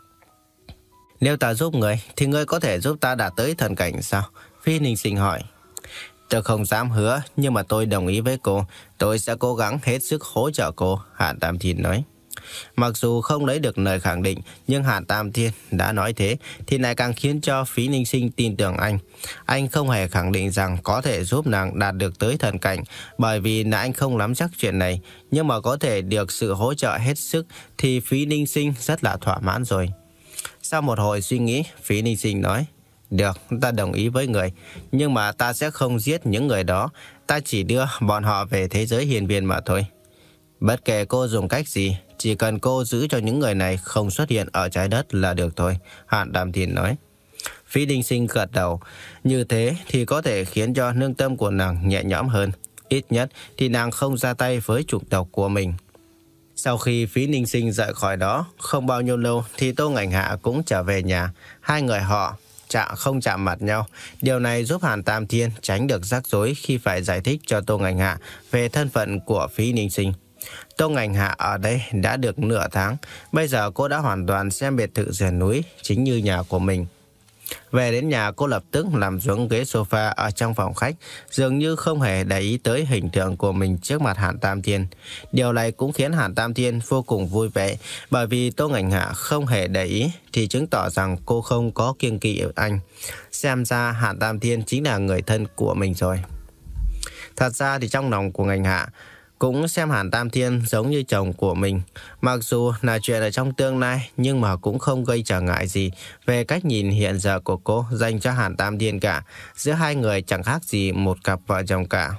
Speaker 1: Nếu ta giúp người thì ngươi có thể giúp ta đạt tới thần cảnh sao? Phí Ninh Sinh hỏi. Tôi không dám hứa, nhưng mà tôi đồng ý với cô. Tôi sẽ cố gắng hết sức hỗ trợ cô, Hàn Tam Thiên nói. Mặc dù không lấy được lời khẳng định, nhưng Hàn Tam Thiên đã nói thế thì lại càng khiến cho Phí Ninh Sinh tin tưởng anh. Anh không hề khẳng định rằng có thể giúp nàng đạt được tới thần cảnh, bởi vì là anh không nắm chắc chuyện này. Nhưng mà có thể được sự hỗ trợ hết sức thì Phí Ninh Sinh rất là thỏa mãn rồi. Sau một hồi suy nghĩ, Phí Ninh Sinh nói, được, ta đồng ý với người, nhưng mà ta sẽ không giết những người đó. Ta chỉ đưa bọn họ về thế giới hiền viên mà thôi. Bất kể cô dùng cách gì, chỉ cần cô giữ cho những người này không xuất hiện ở trái đất là được thôi, Hàn Tam Thiên nói. Phí Ninh Sinh gật đầu. Như thế thì có thể khiến cho lương tâm của nàng nhẹ nhõm hơn. Ít nhất thì nàng không ra tay với chủng tộc của mình. Sau khi Phí Ninh Sinh rời khỏi đó, không bao nhiêu lâu thì Tô Ngành Hạ cũng trở về nhà. Hai người họ chạm không chạm mặt nhau. Điều này giúp Hàn Tam Thiên tránh được rắc rối khi phải giải thích cho Tô Ngành Hạ về thân phận của Phí Ninh Sinh. Tô Ngành Hạ ở đây đã được nửa tháng. Bây giờ cô đã hoàn toàn xem biệt thự sườn núi chính như nhà của mình. Về đến nhà, cô lập tức nằm xuống ghế sofa ở trong phòng khách, dường như không hề để ý tới hình tượng của mình trước mặt Hàn Tam Thiên. Điều này cũng khiến Hàn Tam Thiên vô cùng vui vẻ, bởi vì Tô Ngành Hạ không hề để ý thì chứng tỏ rằng cô không có kiêng kỵ anh. Xem ra Hàn Tam Thiên chính là người thân của mình rồi. Thật ra thì trong lòng của Ngành Hạ cũng xem Hàn Tam Thiên giống như chồng của mình. Mặc dù là chuyện ở trong tương lai, nhưng mà cũng không gây trở ngại gì về cách nhìn hiện giờ của cô dành cho Hàn Tam Thiên cả. Giữa hai người chẳng khác gì một cặp vợ chồng cả.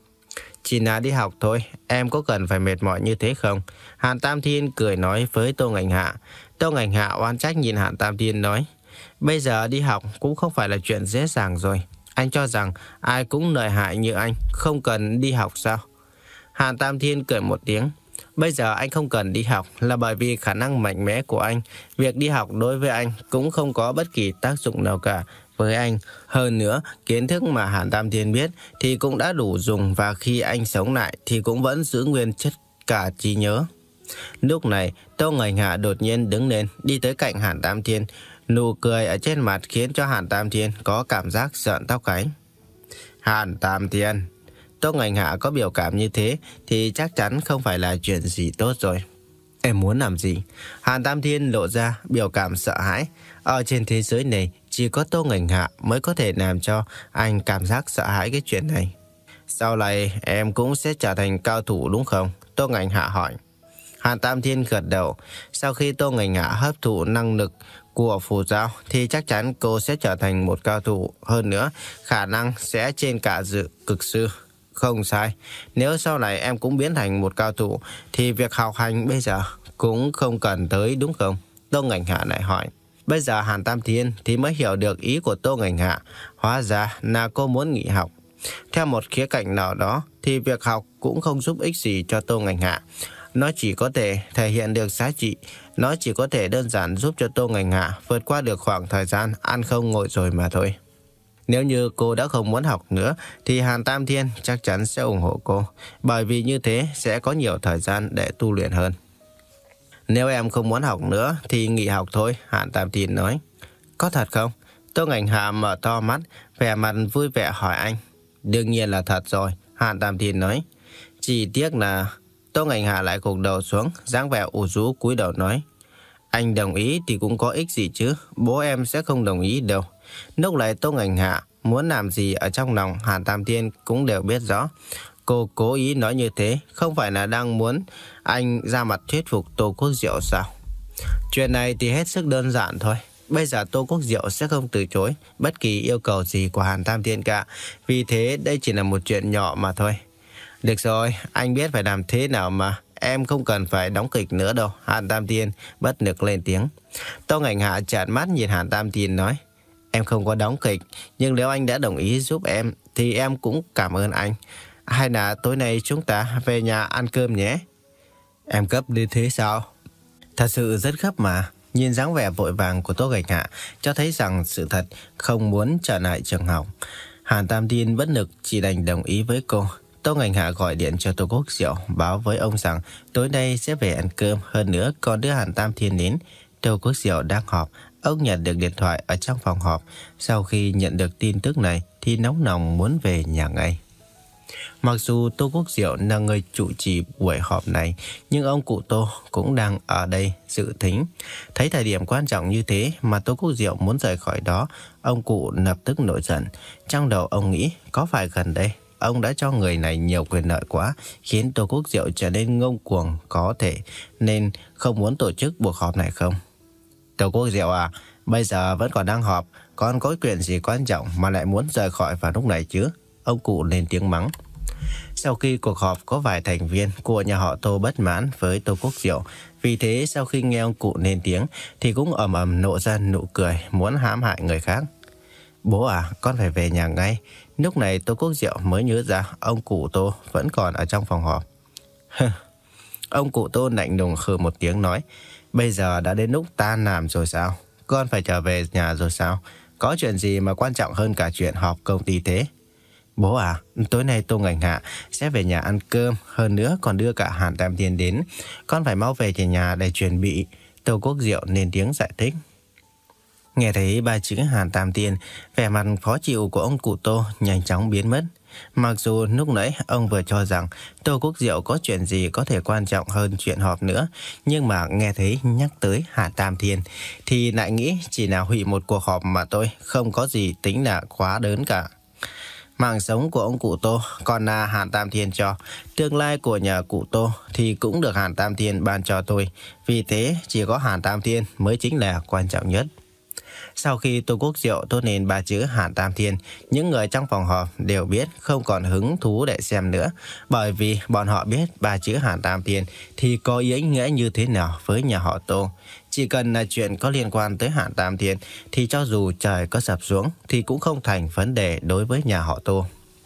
Speaker 1: Chỉ là đi học thôi, em có cần phải mệt mỏi như thế không? Hàn Tam Thiên cười nói với Tô Ngành Hạ. Tô Ngành Hạ oán trách nhìn Hàn Tam Thiên nói, bây giờ đi học cũng không phải là chuyện dễ dàng rồi. Anh cho rằng ai cũng lợi hại như anh, không cần đi học sao? Hàn Tam Thiên cười một tiếng. Bây giờ anh không cần đi học là bởi vì khả năng mạnh mẽ của anh. Việc đi học đối với anh cũng không có bất kỳ tác dụng nào cả với anh. Hơn nữa, kiến thức mà Hàn Tam Thiên biết thì cũng đã đủ dùng, và khi anh sống lại thì cũng vẫn giữ nguyên chất cả trí nhớ. Lúc này, Tô Ngành Hạ đột nhiên đứng lên, đi tới cạnh Hàn Tam Thiên. Nụ cười ở trên mặt khiến cho Hàn Tam Thiên có cảm giác sợn tóc gáy. Hàn Tam Thiên, Tô Ngành Hạ có biểu cảm như thế thì chắc chắn không phải là chuyện gì tốt rồi. Em muốn làm gì? Hàn Tam Thiên lộ ra biểu cảm sợ hãi. Ở trên thế giới này chỉ có Tô Ngành Hạ mới có thể làm cho anh cảm giác sợ hãi cái chuyện này. Sau này em cũng sẽ trở thành cao thủ đúng không? Tô Ngành Hạ hỏi. Hàn Tam Thiên gật đầu. Sau khi Tô Ngành Hạ hấp thụ năng lực của phù giao thì chắc chắn cô sẽ trở thành một cao thủ. Hơn nữa, khả năng sẽ trên cả dự cực sư. Không sai, nếu sau này em cũng biến thành một cao thủ thì việc học hành bây giờ cũng không cần tới đúng không? Tô Ngành Hạ lại hỏi. Bây giờ Hàn Tam Thiên thì mới hiểu được ý của Tô Ngành Hạ. Hóa ra là cô muốn nghỉ học. Theo một khía cạnh nào đó thì việc học cũng không giúp ích gì cho Tô Ngành Hạ. Nó chỉ có thể thể hiện được giá trị. Nó chỉ có thể đơn giản giúp cho Tô Ngành Hạ vượt qua được khoảng thời gian ăn không ngồi rồi mà thôi. Nếu như cô đã không muốn học nữa thì Hàn Tam Thiên chắc chắn sẽ ủng hộ cô, bởi vì như thế sẽ có nhiều thời gian để tu luyện hơn. Nếu em không muốn học nữa thì nghỉ học thôi, Hàn Tam Thiên nói. Có thật không? Tô Ngành Hạ mở to mắt, vẻ mặt vui vẻ hỏi anh. Đương nhiên là thật rồi, Hàn Tam Thiên nói. Chỉ tiếc là... Tô Ngành Hạ lại gục đầu xuống, dáng vẻ ủ rũ cúi đầu nói. Anh đồng ý thì cũng có ích gì chứ, bố em sẽ không đồng ý đâu. Lúc này Tô Ngành Hạ muốn làm gì ở trong lòng Hàn Tam Thiên cũng đều biết rõ. Cô cố ý nói như thế không phải là đang muốn anh ra mặt thuyết phục Tô Quốc Diệu sao? Chuyện này thì hết sức đơn giản thôi. Bây giờ Tô Quốc Diệu sẽ không từ chối bất kỳ yêu cầu gì của Hàn Tam Thiên cả. Vì thế đây chỉ là một chuyện nhỏ mà thôi. Được rồi, anh biết phải làm thế nào mà. Em không cần phải đóng kịch nữa đâu, Hàn Tam Thiên bất lực lên tiếng. Tô Ngành Hạ trợn mắt nhìn Hàn Tam Thiên nói. Em không có đóng kịch, nhưng nếu anh đã đồng ý giúp em thì em cũng cảm ơn anh. Hay là tối nay chúng ta về nhà ăn cơm nhé. Em gấp đến thế sao? Thật sự rất gấp mà. Nhìn dáng vẻ vội vàng của Tô Ngành Hạ cho thấy rằng sự thật không muốn trở lại trường học. Hàn Tam Thiên bất lực chỉ đành đồng ý với cô. Tô Ngành Hạ gọi điện cho Tô Quốc Diệu báo với ông rằng tối nay sẽ về ăn cơm, hơn nữa còn đưa Hàn Tam Thiên đến. Tô Quốc Diệu đang họp, ông nhận được điện thoại ở trong phòng họp. Sau khi nhận được tin tức này thì nóng lòng muốn về nhà ngay. Mặc dù Tô Quốc Diệu là người chủ trì buổi họp này, nhưng ông cụ Tô cũng đang ở đây dự thính. Thấy thời điểm quan trọng như thế mà Tô Quốc Diệu muốn rời khỏi đó, ông cụ lập tức nổi giận. Trong đầu ông nghĩ có phải gần đây ông đã cho người này nhiều quyền lợi quá, khiến Tô Quốc Diệu trở nên ngông cuồng có thể, nên không muốn tổ chức cuộc họp này không? Tô Quốc Diệu à, bây giờ vẫn còn đang họp, còn có chuyện gì quan trọng mà lại muốn rời khỏi vào lúc này chứ? Ông cụ lên tiếng mắng. Sau khi cuộc họp có vài thành viên của nhà họ Tô bất mãn với Tô Quốc Diệu, vì thế sau khi nghe ông cụ lên tiếng thì cũng ầm ầm nộ ra nụ cười muốn hãm hại người khác. Bố à, con phải về nhà ngay. Lúc này Tô Quốc Diệu mới nhớ ra ông cụ Tô vẫn còn ở trong phòng họp. Ông cụ Tô lạnh lùng hừ một tiếng nói. Bây giờ đã đến lúc tan làm rồi sao? Con phải trở về nhà rồi sao? Có chuyện gì mà quan trọng hơn cả chuyện họp công ty thế? Bố à, tối nay Tô Ngành Hạ sẽ về nhà ăn cơm, hơn nữa còn đưa cả Hàn Tam Thiên đến. Con phải mau về nhà để chuẩn bị. Tô Quốc Diệu lên tiếng giải thích. Nghe thấy ba chữ Hàn Tam Thiên, vẻ mặt khó chịu của ông cụ Tô nhanh chóng biến mất. Mặc dù lúc nãy ông vừa cho rằng Tô Quốc Diệu có chuyện gì có thể quan trọng hơn chuyện họp nữa, nhưng mà nghe thấy nhắc tới Hàn Tam Thiên thì lại nghĩ chỉ là hủy một cuộc họp mà thôi, không có gì tính là quá đớn cả. Mạng sống của ông cụ Tô còn là Hàn Tam Thiên cho, tương lai của nhà cụ Tô thì cũng được Hàn Tam Thiên ban cho tôi. Vì thế chỉ có Hàn Tam Thiên mới chính là quan trọng nhất. Sau khi Tô Quốc Diệu thốt lên ba chữ Hàn Tam Thiên, những người trong phòng họp đều biết không còn hứng thú để xem nữa, bởi vì bọn họ biết ba chữ Hàn Tam Thiên thì có ý nghĩa như thế nào với nhà họ Tô. Chỉ cần là chuyện có liên quan tới Hàn Tam Thiên thì cho dù trời có sập xuống thì cũng không thành vấn đề đối với nhà họ Tô.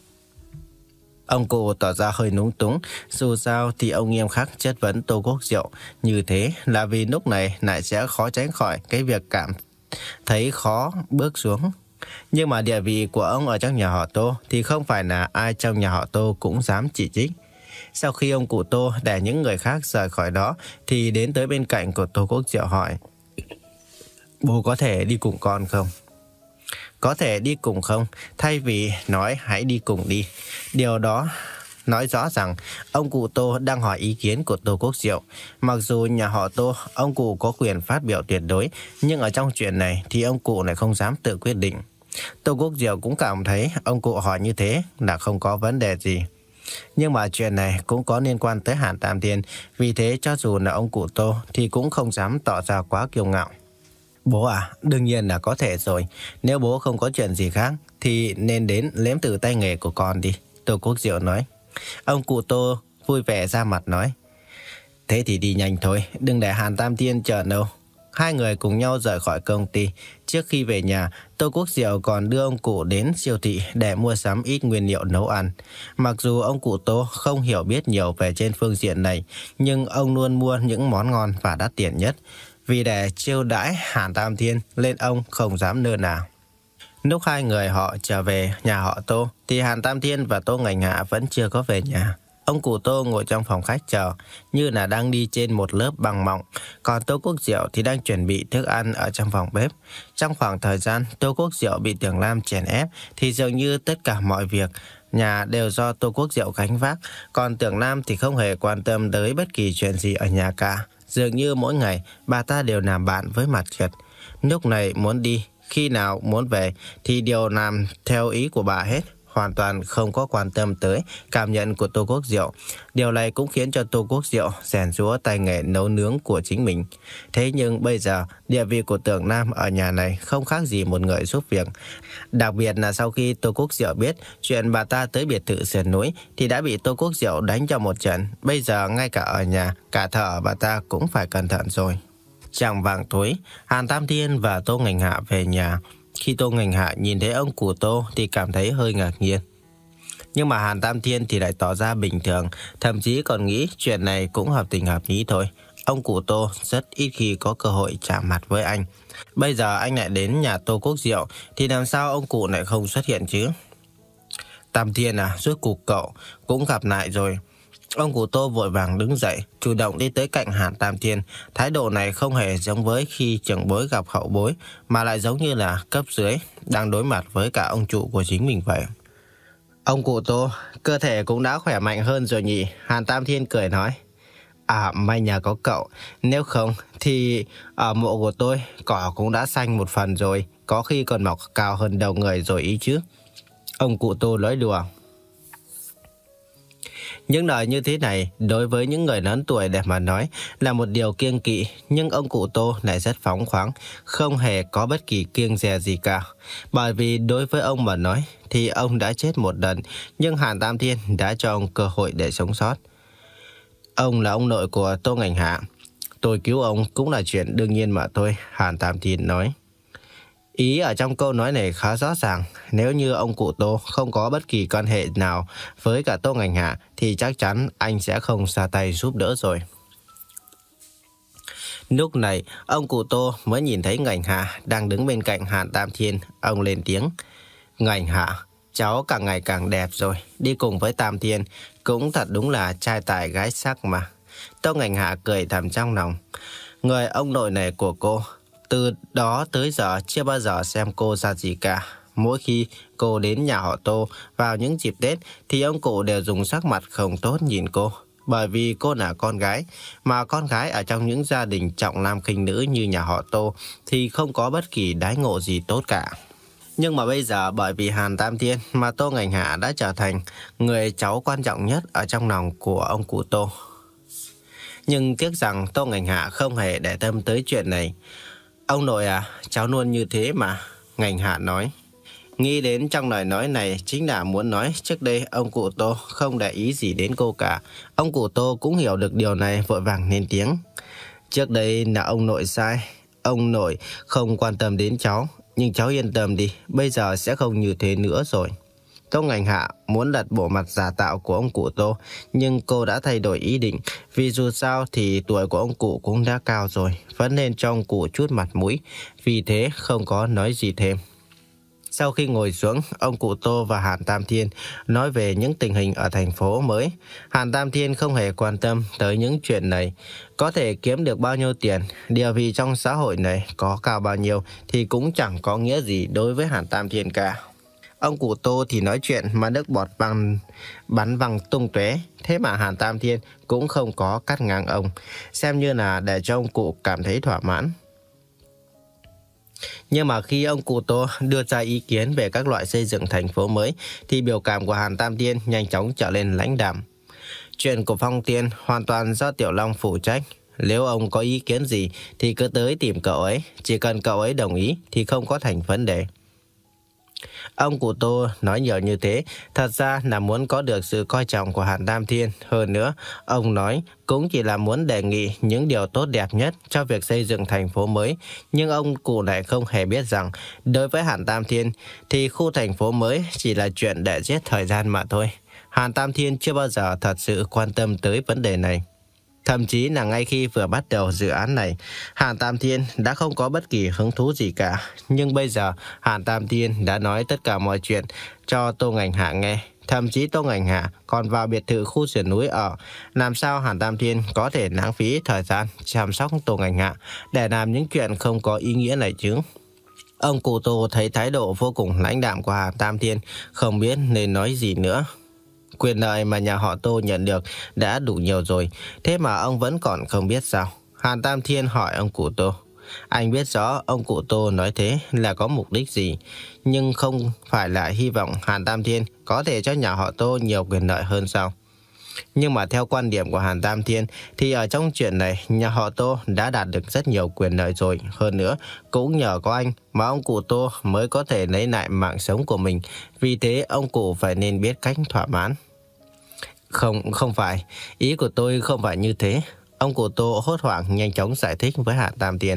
Speaker 1: Ông cụ tỏ ra hơi núng túng, dù sao thì ông nghiêm khắc chất vấn Tô Quốc Diệu như thế là vì lúc này lại sẽ khó tránh khỏi cái việc cảm thấy khó bước xuống. Nhưng mà địa vị của ông ở trong nhà họ Tô thì không phải là ai trong nhà họ Tô cũng dám chỉ trích. Sau khi ông cụ Tô để những người khác rời khỏi đó thì đến tới bên cạnh của Tô Quốc Diệu hỏi: "Bố có thể đi cùng con không?" Có thể đi cùng không, thay vì nói hãy đi cùng đi. Điều đó nói rõ rằng ông cụ Tô đang hỏi ý kiến của Tô Quốc Diệu. Mặc dù nhà họ Tô, ông cụ có quyền phát biểu tuyệt đối, nhưng ở trong chuyện này thì ông cụ lại không dám tự quyết định. Tô Quốc Diệu cũng cảm thấy ông cụ hỏi như thế là không có vấn đề gì. Nhưng mà chuyện này cũng có liên quan tới Hàn Tam Thiên, vì thế cho dù là ông cụ Tô thì cũng không dám tỏ ra quá kiêu ngạo. Bố à, đương nhiên là có thể rồi. Nếu bố không có chuyện gì khác thì nên đến nếm thử tay nghề của con đi, Tô Quốc Diệu nói. Ông cụ Tô vui vẻ ra mặt nói: "Thế thì đi nhanh thôi, đừng để Hàn Tam Thiên chờ đâu." Hai người cùng nhau rời khỏi công ty. Trước khi về nhà, Tô Quốc Diệu còn đưa ông cụ đến siêu thị để mua sắm ít nguyên liệu nấu ăn. Mặc dù ông cụ Tô không hiểu biết nhiều về trên phương diện này, nhưng ông luôn mua những món ngon và đắt tiền nhất. Vì để chiêu đãi Hàn Tam Thiên nên ông không dám nơ nào. Lúc hai người họ trở về nhà họ Tô thì Hàn Tam Thiên và Tô Ngành Hạ vẫn chưa có về nhà. Ông cụ Tô ngồi trong phòng khách chờ như là đang đi trên một lớp băng mỏng, còn Tô Quốc Diệu thì đang chuẩn bị thức ăn ở trong phòng bếp. Trong khoảng thời gian Tô Quốc Diệu bị Tưởng Lam chèn ép thì dường như tất cả mọi việc nhà đều do Tô Quốc Diệu gánh vác, còn Tưởng Lam thì không hề quan tâm tới bất kỳ chuyện gì ở nhà cả. Dường như mỗi ngày bà ta đều làm bạn với mặt trượt. Lúc này muốn đi, khi nào muốn về thì đều làm theo ý của bà hết, hoàn toàn không có quan tâm tới cảm nhận của Tô Quốc Diệu. Điều này cũng khiến cho Tô Quốc Diệu rèn giũa tay nghề nấu nướng của chính mình. Thế nhưng bây giờ địa vị của Tưởng Lam ở nhà này không khác gì một người giúp việc. Đặc biệt là sau khi Tô Quốc Diệu biết chuyện bà ta tới biệt thự sườn núi thì đã bị Tô Quốc Diệu đánh cho một trận. Bây giờ ngay cả ở nhà, cả thở bà ta cũng phải cẩn thận rồi. Chạng vạng tối, Hàn Tam Thiên và Tô Ngành Hạ về nhà. Khi Tô Ngành Hạ nhìn thấy ông cụ Tô thì cảm thấy hơi ngạc nhiên. Nhưng mà Hàn Tam Thiên thì lại tỏ ra bình thường, thậm chí còn nghĩ chuyện này cũng hợp tình hợp lý thôi. Ông cụ Tô rất ít khi có cơ hội chạm mặt với anh. Bây giờ anh lại đến nhà Tô Quốc Diệu thì làm sao ông cụ lại không xuất hiện chứ? Tam Thiên à, rốt cuộc cậu cũng gặp lại rồi. Ông cụ Tô vội vàng đứng dậy, chủ động đi tới cạnh Hàn Tam Thiên. Thái độ này không hề giống với khi trưởng bối gặp hậu bối, mà lại giống như là cấp dưới đang đối mặt với cả ông chủ của chính mình vậy. Ông cụ Tô, cơ thể cũng đã khỏe mạnh hơn rồi nhỉ? Hàn Tam Thiên cười nói. À, may nhờ có cậu. Nếu không thì ở mộ của tôi cỏ cũng đã xanh một phần rồi, có khi còn mọc cao hơn đầu người rồi ý chứ. Ông cụ Tô nói đùa. Những lời như thế này đối với những người lớn tuổi để mà nói là một điều kiêng kỵ, nhưng ông cụ Tô lại rất phóng khoáng, không hề có bất kỳ kiêng dè gì cả. Bởi vì đối với ông mà nói thì ông đã chết một lần, nhưng Hàn Tam Thiên đã cho ông cơ hội để sống sót. Ông là ông nội của Tô Ngành Hạ, tôi cứu ông cũng là chuyện đương nhiên mà thôi, Hàn Tam Thiên nói. Ý ở trong câu nói này khá rõ ràng, nếu như ông cụ Tô không có bất kỳ quan hệ nào với cả Tô Ngành Hạ thì chắc chắn anh sẽ không ra tay giúp đỡ rồi. Lúc này, ông cụ Tô mới nhìn thấy Ngành Hạ đang đứng bên cạnh Hàn Tam Thiên, ông lên tiếng. Ngành Hạ, cháu càng ngày càng đẹp rồi, đi cùng với Tam Thiên cũng thật đúng là trai tài gái sắc mà. Tô Ngành Hạ cười thầm trong lòng. Người ông nội này của cô Từ đó tới giờ chưa bao giờ xem cô ra gì cả. Mỗi khi cô đến nhà họ Tô vào những dịp Tết thì ông cụ đều dùng sắc mặt không tốt nhìn cô. Bởi vì cô là con gái, mà con gái ở trong những gia đình trọng nam khinh nữ như nhà họ Tô thì không có bất kỳ đãi ngộ gì tốt cả. Nhưng mà bây giờ bởi vì Hàn Tam Thiên mà Tô Ngành Hạ đã trở thành người cháu quan trọng nhất ở trong lòng của ông cụ Tô. Nhưng tiếc rằng Tô Ngành Hạ không hề để tâm tới chuyện này. Ông nội à, cháu luôn như thế mà, Ngành Hạ nói. Nghĩ đến trong lời nói này chính là muốn nói trước đây ông cụ Tô không để ý gì đến cô cả. Ông cụ Tô cũng hiểu được điều này vội vàng lên tiếng. Trước đây là ông nội sai, ông nội không quan tâm đến cháu. Nhưng cháu yên tâm đi, bây giờ sẽ không như thế nữa rồi. Tô Ngành Hạ muốn lật bộ mặt giả tạo của ông cụ Tô, nhưng cô đã thay đổi ý định. Vì dù sao thì tuổi của ông cụ cũng đã cao rồi, vẫn nên cho ông cụ chút mặt mũi. Vì thế không có nói gì thêm. Sau khi ngồi xuống, ông cụ Tô và Hàn Tam Thiên nói về những tình hình ở thành phố mới. Hàn Tam Thiên không hề quan tâm tới những chuyện này. Có thể kiếm được bao nhiêu tiền, địa vị trong xã hội này có cao bao nhiêu thì cũng chẳng có nghĩa gì đối với Hàn Tam Thiên cả. Ông cụ Tô thì nói chuyện mà nước bọt văng, bắn văng tung tóe. Thế mà Hàn Tam Thiên cũng không có cắt ngang ông, xem như là để cho ông cụ cảm thấy thỏa mãn. Nhưng mà khi ông cụ Tô đưa ra ý kiến về các loại xây dựng thành phố mới thì biểu cảm của Hàn Tam Thiên nhanh chóng trở lên lãnh đạm. Chuyện của Phong Tiên hoàn toàn do Tiểu Long phụ trách. Nếu ông có ý kiến gì thì cứ tới tìm cậu ấy, chỉ cần cậu ấy đồng ý thì không có thành vấn đề. Ông cụ Tô nói nhiều như thế, thật ra là muốn có được sự coi trọng của Hàn Tam Thiên. Hơn nữa, ông nói cũng chỉ là muốn đề nghị những điều tốt đẹp nhất cho việc xây dựng thành phố mới. Nhưng ông cụ lại không hề biết rằng, đối với Hàn Tam Thiên thì khu thành phố mới chỉ là chuyện để giết thời gian mà thôi. Hàn Tam Thiên chưa bao giờ thật sự quan tâm tới vấn đề này. Thậm chí là ngay khi vừa bắt đầu dự án này, Hàn Tam Thiên đã không có bất kỳ hứng thú gì cả. Nhưng bây giờ, Hàn Tam Thiên đã nói tất cả mọi chuyện cho Tô Ngành Hạ nghe. Thậm chí Tô Ngành Hạ còn vào biệt thự khu sườn núi ở. Làm sao Hàn Tam Thiên có thể lãng phí thời gian chăm sóc Tô Ngành Hạ để làm những chuyện không có ý nghĩa này chứ? Ông cụ Tô thấy thái độ vô cùng lãnh đạm của Hàn Tam Thiên, không biết nên nói gì nữa. Quyền lợi mà nhà họ Tô nhận được đã đủ nhiều rồi, thế mà ông vẫn còn không biết sao? Hàn Tam Thiên hỏi ông cụ Tô. Anh biết rõ ông cụ Tô nói thế là có mục đích gì, nhưng không phải là hy vọng Hàn Tam Thiên có thể cho nhà họ Tô nhiều quyền lợi hơn sao? Nhưng mà theo quan điểm của Hàn Tam Thiên thì ở trong chuyện này nhà họ Tô đã đạt được rất nhiều quyền lợi rồi. Hơn nữa cũng nhờ có anh mà ông cụ Tô mới có thể lấy lại mạng sống của mình. Vì thế ông cụ phải nên biết cách thỏa mãn. Không, không phải. Ý của tôi không phải như thế. Ông cụ Tô hốt hoảng nhanh chóng giải thích với Hàn Tam Thiên.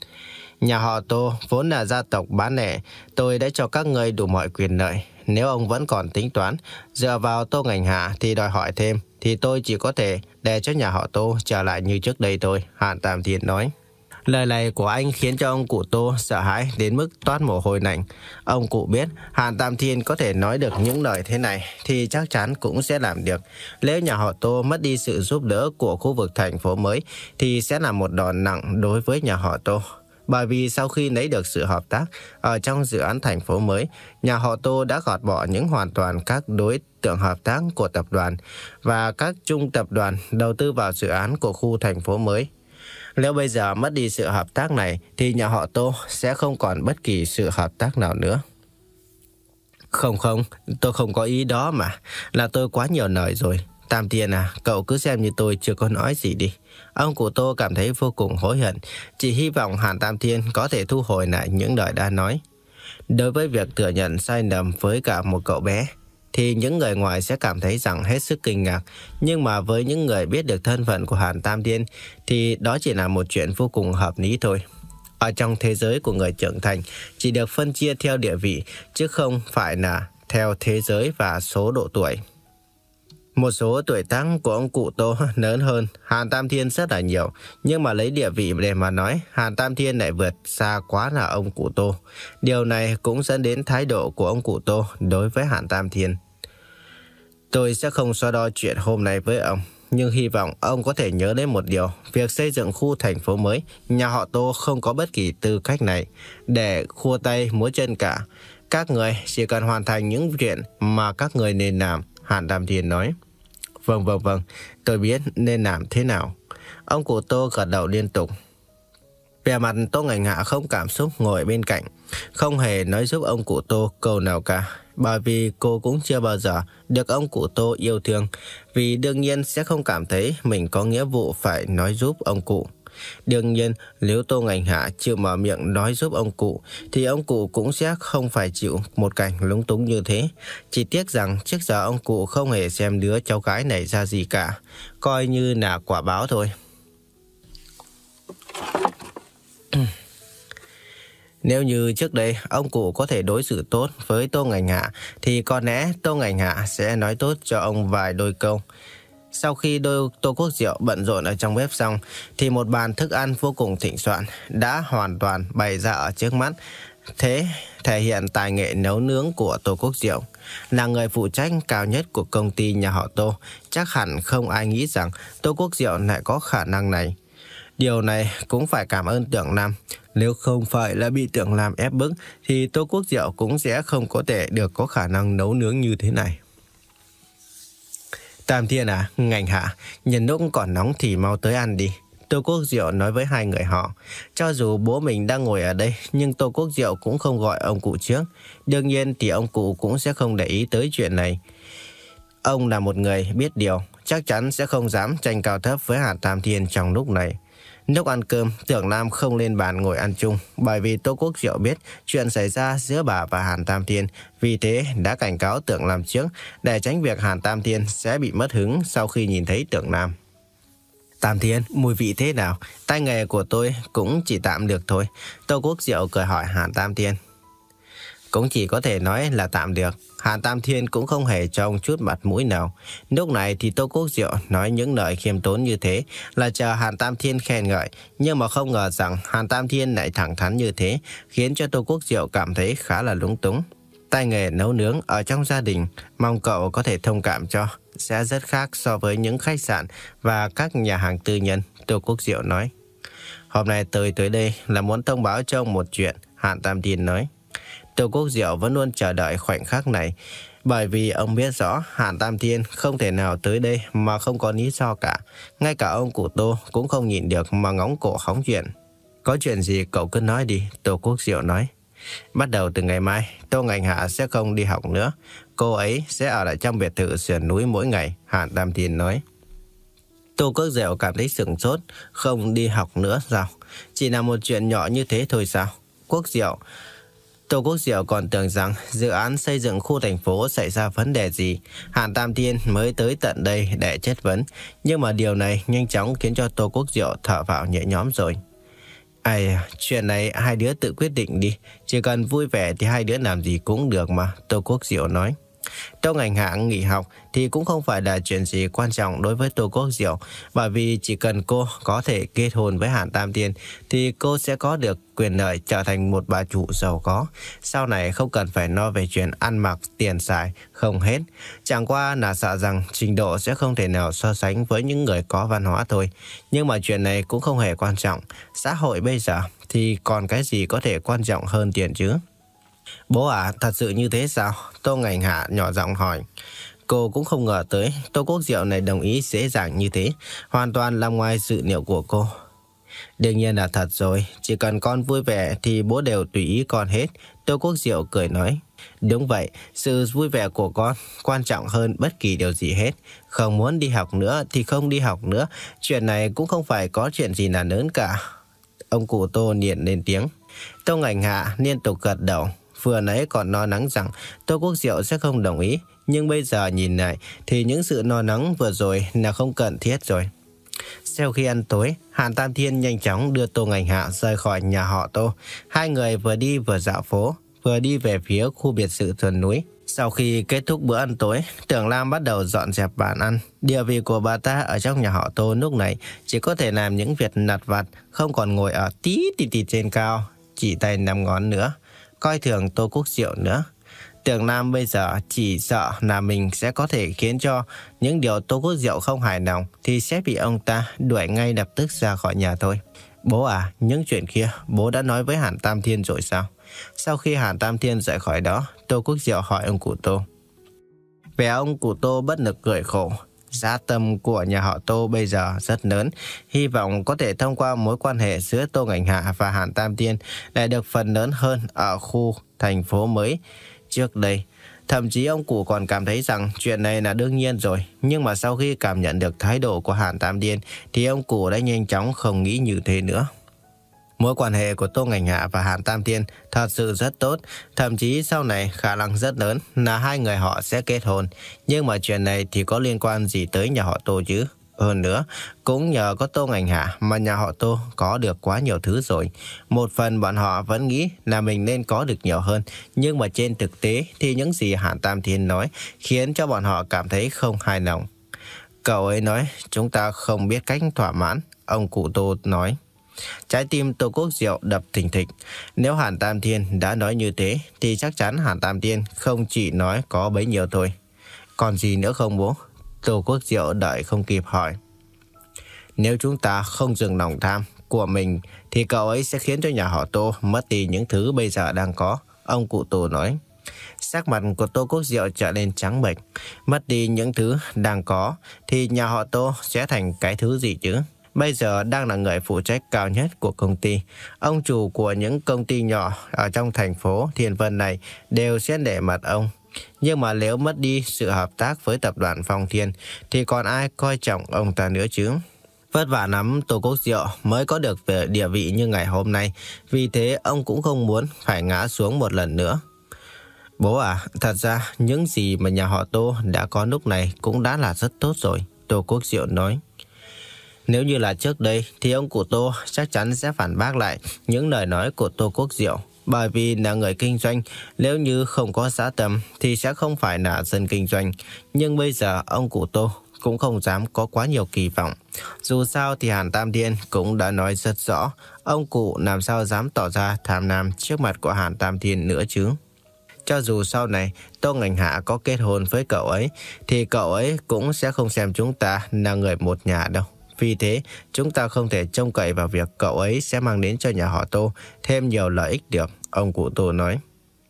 Speaker 1: Nhà họ Tô vốn là gia tộc bán lẻ. Tôi đã cho các ngươi đủ mọi quyền lợi. Nếu ông vẫn còn tính toán dựa vào Tô Ngành Hạ thì đòi hỏi thêm, thì tôi chỉ có thể để cho nhà họ Tô trở lại như trước đây thôi, Hàn Tam Thiên nói. Lời này của anh khiến cho ông cụ Tô sợ hãi đến mức toát mồ hôi lạnh. Ông cụ biết Hàn Tam Thiên có thể nói được những lời thế này thì chắc chắn cũng sẽ làm được. Nếu nhà họ Tô mất đi sự giúp đỡ của khu vực thành phố mới thì sẽ là một đòn nặng đối với nhà họ Tô. Bởi vì sau khi lấy được sự hợp tác ở trong dự án thành phố mới, nhà họ Tô đã gọt bỏ những hoàn toàn các đối tượng hợp tác của tập đoàn và các chung tập đoàn đầu tư vào dự án của khu thành phố mới. Nếu bây giờ mất đi sự hợp tác này thì nhà họ Tô sẽ không còn bất kỳ sự hợp tác nào nữa. Không không, tôi không có ý đó mà, là tôi quá nhiều lời rồi. Tam Thiên à, cậu cứ xem như tôi chưa có nói gì đi. Ông cụ Tô cảm thấy vô cùng hối hận, chỉ hy vọng Hàn Tam Thiên có thể thu hồi lại những lời đã nói. Đối với việc thừa nhận sai lầm với cả một cậu bé, thì những người ngoài sẽ cảm thấy rằng hết sức kinh ngạc. Nhưng mà với những người biết được thân phận của Hàn Tam Thiên thì đó chỉ là một chuyện vô cùng hợp lý thôi. Ở trong thế giới của người trưởng thành chỉ được phân chia theo địa vị, chứ không phải là theo thế giới và số độ tuổi. Một số tuổi tác của ông cụ Tô lớn hơn Hàn Tam Thiên rất là nhiều, nhưng mà lấy địa vị để mà nói, Hàn Tam Thiên lại vượt xa quá là ông cụ Tô. Điều này cũng dẫn đến thái độ của ông cụ Tô đối với Hàn Tam Thiên. Tôi sẽ không so đo chuyện hôm nay với ông. nhưng hy vọng ông có thể nhớ đến một điều. Việc xây dựng khu thành phố mới, nhà họ Tô không có bất kỳ tư cách này để khua tay múa chân cả. Các người chỉ cần hoàn thành những chuyện mà các người nên làm, Hàn Tam Thiên nói. Vâng vâng vâng, tôi biết nên làm thế nào. Ông cụ Tô gật đầu liên tục. Vẻ mặt Tô Ngành Hạ không cảm xúc ngồi bên cạnh, không hề nói giúp ông cụ Tô câu nào cả, bởi vì cô cũng chưa bao giờ được ông cụ Tô yêu thương, vì đương nhiên sẽ không cảm thấy mình có nghĩa vụ phải nói giúp ông cụ. Đương nhiên, nếu Tô Ngành Hạ chịu mở miệng nói giúp ông cụ, thì ông cụ cũng sẽ không phải chịu một cảnh lúng túng như thế. Chỉ tiếc rằng trước giờ ông cụ không hề xem đứa cháu gái này ra gì cả, coi như là quả báo thôi. Nếu như trước đây ông cụ có thể đối xử tốt với Tô Ngành Hạ, thì có lẽ Tô Ngành Hạ sẽ nói tốt cho ông vài đôi câu. Sau khi đôi Tô Quốc Diệu bận rộn ở trong bếp xong, thì một bàn thức ăn vô cùng thịnh soạn đã hoàn toàn bày ra ở trước mắt. Thế thể hiện tài nghệ nấu nướng của Tô Quốc Diệu. Là người phụ trách cao nhất của công ty nhà họ Tô, chắc hẳn không ai nghĩ rằng Tô Quốc Diệu lại có khả năng này. Điều này cũng phải cảm ơn Tưởng Lam. Nếu không phải là bị Tưởng Lam ép bức, thì Tô Quốc Diệu cũng sẽ không có thể được có khả năng nấu nướng như thế này. Tam Thiên à, Ngành Hạ, nhân lúc còn nóng thì mau tới ăn đi. Tô Quốc Diệu nói với hai người họ. Cho dù bố mình đang ngồi ở đây, nhưng Tô Quốc Diệu cũng không gọi ông cụ trước. Đương nhiên thì ông cụ cũng sẽ không để ý tới chuyện này. Ông là một người biết điều, chắc chắn sẽ không dám tranh cao thấp với Hàn Tam Thiên trong lúc này. Lúc ăn cơm, Tưởng Lam không lên bàn ngồi ăn chung, bởi vì Tô Quốc Diệu biết chuyện xảy ra giữa bà và Hàn Tam Thiên, vì thế đã cảnh cáo Tưởng Lam trước để tránh việc Hàn Tam Thiên sẽ bị mất hứng sau khi nhìn thấy Tưởng Lam. Tam Thiên, mùi vị thế nào? Tay nghề của tôi cũng chỉ tạm được thôi. Tô Quốc Diệu cười hỏi Hàn Tam Thiên. Cũng chỉ có thể nói là tạm được. Hàn Tam Thiên cũng không hề cho ông chút mặt mũi nào. Lúc này thì Tô Quốc Diệu nói những lời khiêm tốn như thế là chờ Hàn Tam Thiên khen ngợi, nhưng mà không ngờ rằng Hàn Tam Thiên lại thẳng thắn như thế, khiến cho Tô Quốc Diệu cảm thấy khá là lúng túng. Tay nghề nấu nướng ở trong gia đình, mong cậu có thể thông cảm cho, sẽ rất khác so với những khách sạn và các nhà hàng tư nhân, Tô Quốc Diệu nói. Hôm nay tôi tới đây là muốn thông báo cho ông một chuyện, Hàn Tam Thiên nói. Tô Quốc Diệu vẫn luôn chờ đợi khoảnh khắc này, bởi vì ông biết rõ Hàn Tam Thiên không thể nào tới đây mà không có lý do cả. Ngay cả ông cụ Tô cũng không nhịn được mà ngóng cổ hóng chuyện. Có chuyện gì cậu cứ nói đi, Tô Quốc Diệu nói. Bắt đầu từ ngày mai, Tô Ngành Hạ sẽ không đi học nữa. Cô ấy sẽ ở lại trong biệt thự sườn núi mỗi ngày, Hàn Tam Thiên nói. Tô Quốc Diệu cảm thấy sửng sốt. Không đi học nữa sao? Chỉ là một chuyện nhỏ như thế thôi sao? Quốc Diệu... Tô Quốc Diệu còn tưởng rằng dự án xây dựng khu thành phố xảy ra vấn đề gì, Hàn Tam Thiên mới tới tận đây để chất vấn. Nhưng mà điều này nhanh chóng khiến cho Tô Quốc Diệu thở vào nhẹ nhõm rồi. Ai, chuyện này hai đứa tự quyết định đi, chỉ cần vui vẻ thì hai đứa làm gì cũng được mà, Tô Quốc Diệu nói. Tô Ngành Hạ nghỉ học thì cũng không phải là chuyện gì quan trọng đối với Tô Quốc Diệu, bởi vì chỉ cần cô có thể kết hôn với Hàn Tam Thiên thì cô sẽ có được quyền lợi trở thành một bà chủ giàu có. Sau này không cần phải lo về chuyện ăn mặc, tiền xài không hết. Chẳng qua là sợ rằng trình độ sẽ không thể nào so sánh với những người có văn hóa thôi. Nhưng mà chuyện này cũng không hề quan trọng. Xã hội bây giờ thì còn cái gì có thể quan trọng hơn tiền chứ? Bố à, thật sự như thế sao? Tô Ngành Hạ nhỏ giọng hỏi. Cô cũng không ngờ tới Tô Quốc Diệu này đồng ý dễ dàng như thế, hoàn toàn nằm ngoài dự liệu của cô. Đương nhiên là thật rồi, chỉ cần con vui vẻ thì bố đều tùy ý con hết, Tô Quốc Diệu cười nói. Đúng vậy, sự vui vẻ của con quan trọng hơn bất kỳ điều gì hết. Không muốn đi học nữa thì không đi học nữa, chuyện này cũng không phải có chuyện gì là lớn cả. Ông cụ Tô niệm lên tiếng. Tô Ngành Hạ liên tục gật đầu. Vừa nãy còn lo lắng rằng Tô Quốc Diệu sẽ không đồng ý, nhưng bây giờ nhìn lại thì những sự lo lắng vừa rồi là không cần thiết rồi. Sau khi ăn tối, Hàn Tam Thiên nhanh chóng đưa Tô Ngành Hạ rời khỏi nhà họ Tô. Hai người vừa đi vừa dạo phố, vừa đi về phía khu biệt thự sườn núi. Sau khi kết thúc bữa ăn tối, Tưởng Lam bắt đầu dọn dẹp bàn ăn. Địa vị của bà ta ở trong nhà họ Tô lúc này chỉ có thể làm những việc lặt vặt, không còn ngồi ở tí tì tì trên cao, chỉ tay năm ngón nữa, coi thường Tô Quốc Diệu nữa. Tưởng Nam bây giờ chỉ sợ là mình sẽ có thể khiến cho những điều Tô Quốc Diệu không hài lòng thì sẽ bị ông ta đuổi ngay lập tức ra khỏi nhà thôi. Bố à, những chuyện kia bố đã nói với Hàn Tam Thiên rồi sao? Sau khi Hàn Tam Thiên rời khỏi đó, Tô Quốc Diệu hỏi ông cụ Tô. Vẻ ông cụ Tô bất lực cười khổ. Giá tâm của nhà họ Tô bây giờ rất lớn, hy vọng có thể thông qua mối quan hệ giữa Tô Ngành Hạ và Hàn Tam Thiên lại được phần lớn hơn ở khu thành phố mới trước đây. Thậm chí ông cụ còn cảm thấy rằng chuyện này là đương nhiên rồi, nhưng mà sau khi cảm nhận được thái độ của Hàn Tam Thiên thì ông cụ đã nhanh chóng không nghĩ như thế nữa. Mối quan hệ của Tô Ngành Hạ và Hàn Tam Thiên thật sự rất tốt, thậm chí sau này khả năng rất lớn là hai người họ sẽ kết hôn. Nhưng mà chuyện này thì có liên quan gì tới nhà họ Tô chứ? Hơn nữa, cũng nhờ có Tô Ngành Hạ mà nhà họ Tô có được quá nhiều thứ rồi. Một phần bọn họ vẫn nghĩ là mình nên có được nhiều hơn, nhưng mà trên thực tế thì những gì Hàn Tam Thiên nói khiến cho bọn họ cảm thấy không hài lòng. Cậu ấy nói chúng ta không biết cách thỏa mãn, ông cụ Tô nói. Trái tim Tô Quốc Diệu đập thình thịch. Nếu Hàn Tam Thiên đã nói như thế thì chắc chắn Hàn Tam Thiên không chỉ nói có bấy nhiêu thôi. Còn gì nữa không bố? Tô Quốc Diệu đợi không kịp hỏi. Nếu chúng ta không dừng lòng tham của mình thì cậu ấy sẽ khiến cho nhà họ Tô mất đi những thứ bây giờ đang có, ông cụ Tô nói. Sắc mặt của Tô Quốc Diệu trở nên trắng bệch. Mất đi những thứ đang có thì nhà họ Tô sẽ thành cái thứ gì chứ? Bây giờ đang là người phụ trách cao nhất của công ty. Ông chủ của những công ty nhỏ ở trong thành phố Thiên Vân này đều sẽ để mặt ông. Nhưng mà nếu mất đi sự hợp tác với tập đoàn Phong Thiên thì còn ai coi trọng ông ta nữa chứ? Vất vả lắm Tô Quốc Diệu mới có được địa vị như ngày hôm nay. Vì thế ông cũng không muốn phải ngã xuống một lần nữa. Bố à, thật ra những gì mà nhà họ Tô đã có lúc này cũng đã là rất tốt rồi, Tô Quốc Diệu nói. Nếu như là trước đây thì ông cụ Tô chắc chắn sẽ phản bác lại những lời nói của Tô Quốc Diệu. Bởi vì là người kinh doanh, nếu như không có giá tâm thì sẽ không phải là dân kinh doanh. Nhưng bây giờ ông cụ Tô cũng không dám có quá nhiều kỳ vọng. Dù sao thì Hàn Tam Thiên cũng đã nói rất rõ, ông cụ làm sao dám tỏ ra tham lam trước mặt của Hàn Tam Thiên nữa chứ. Cho dù sau này Tô Ngành Hạ có kết hôn với cậu ấy thì cậu ấy cũng sẽ không xem chúng ta là người một nhà đâu. Vì thế, chúng ta không thể trông cậy vào việc cậu ấy sẽ mang đến cho nhà họ Tô thêm nhiều lợi ích được, ông cụ Tô nói.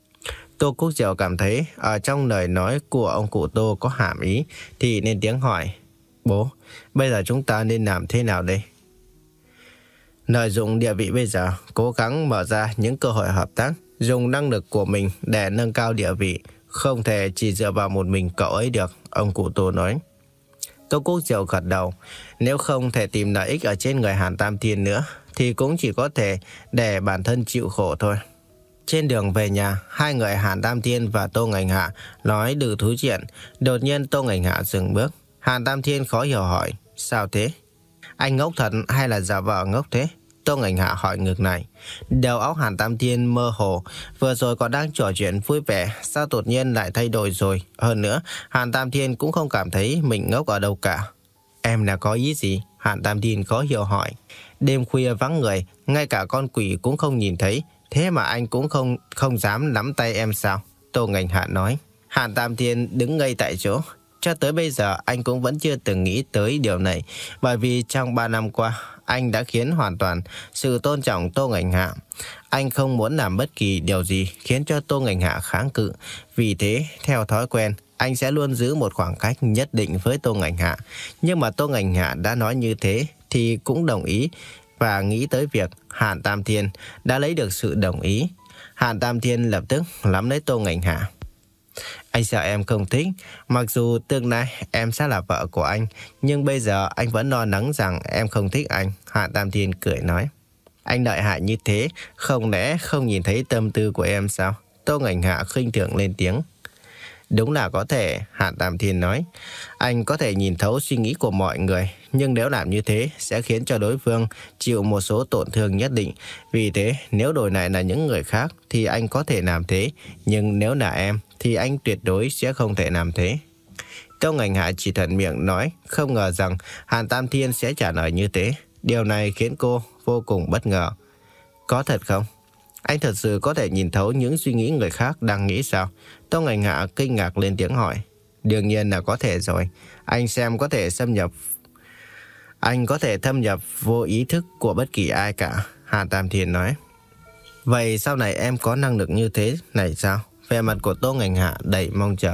Speaker 1: Tô Quốc Diệu cảm thấy ở trong lời nói của ông cụ Tô có hàm ý thì nên tiếng hỏi. Bố, bây giờ chúng ta nên làm thế nào đây? Lợi dụng địa vị bây giờ, cố gắng mở ra những cơ hội hợp tác, dùng năng lực của mình để nâng cao địa vị, không thể chỉ dựa vào một mình cậu ấy được, ông cụ Tô nói. Tô Quốc Diệu gật đầu. Nếu không thể tìm lợi ích ở trên người Hàn Tam Thiên nữa thì cũng chỉ có thể để bản thân chịu khổ thôi. Trên đường về nhà, hai người Hàn Tam Thiên và Tô Ngành Hạ nói đủ thứ chuyện. Đột nhiên Tô Ngành Hạ dừng bước. Hàn Tam Thiên khó hiểu hỏi, sao thế? Anh ngốc thật hay là giả vờ ngốc thế? Tô Ngành Hạ hỏi ngược lại. Đầu óc Hàn Tam Thiên mơ hồ, vừa rồi còn đang trò chuyện vui vẻ, sao đột nhiên lại thay đổi rồi? Hơn nữa, Hàn Tam Thiên cũng không cảm thấy mình ngốc ở đâu cả. Em là có ý gì? Hàn Tam Thiên khó hiểu hỏi. Đêm khuya vắng người, ngay cả con quỷ cũng không nhìn thấy, thế mà anh cũng không không dám nắm tay em sao? Tô Ngành Hạ nói. Hàn Tam Thiên đứng ngây tại chỗ. Cho tới bây giờ anh cũng vẫn chưa từng nghĩ tới điều này, bởi vì trong ba năm qua anh đã khiến hoàn toàn sự tôn trọng Tô Ngành Hạ. Anh không muốn làm bất kỳ điều gì khiến cho Tô Ngành Hạ kháng cự. Vì thế, theo thói quen, anh sẽ luôn giữ một khoảng cách nhất định với Tô Ngành Hạ. Nhưng mà Tô Ngành Hạ đã nói như thế thì cũng đồng ý và nghĩ tới việc Hàn Tam Thiên đã lấy được sự đồng ý. Hàn Tam Thiên lập tức nắm lấy Tô Ngành Hạ. Anh sợ em không thích, mặc dù tương lai em sẽ là vợ của anh, nhưng bây giờ anh vẫn lo lắng rằng em không thích anh, Hàn Tam Thiên cười nói. Anh lợi hại như thế, không lẽ không nhìn thấy tâm tư của em sao? Tô Ngành Hạ khinh thường lên tiếng. Đúng là có thể, Hàn Tam Thiên nói. Anh có thể nhìn thấu suy nghĩ của mọi người, nhưng nếu làm như thế sẽ khiến cho đối phương chịu một số tổn thương nhất định. Vì thế, nếu đổi lại là những người khác thì anh có thể làm thế, nhưng nếu là em thì anh tuyệt đối sẽ không thể làm thế. Tô Ngành Hạ chỉ thuận miệng nói, không ngờ rằng Hàn Tam Thiên sẽ trả lời như thế. Điều này khiến cô vô cùng bất ngờ. Có thật không? Anh thật sự có thể nhìn thấu những suy nghĩ người khác đang nghĩ sao? Tô Ngành Hạ kinh ngạc lên tiếng hỏi. Đương nhiên là có thể rồi. Anh xem có thể xâm nhập Anh có thể thâm nhập vô ý thức của bất kỳ ai cả, Hàn Tam Thiên nói. Vậy sau này em có năng lực như thế này sao? Vẻ mặt của Tô Ngành Hạ đầy mong chờ.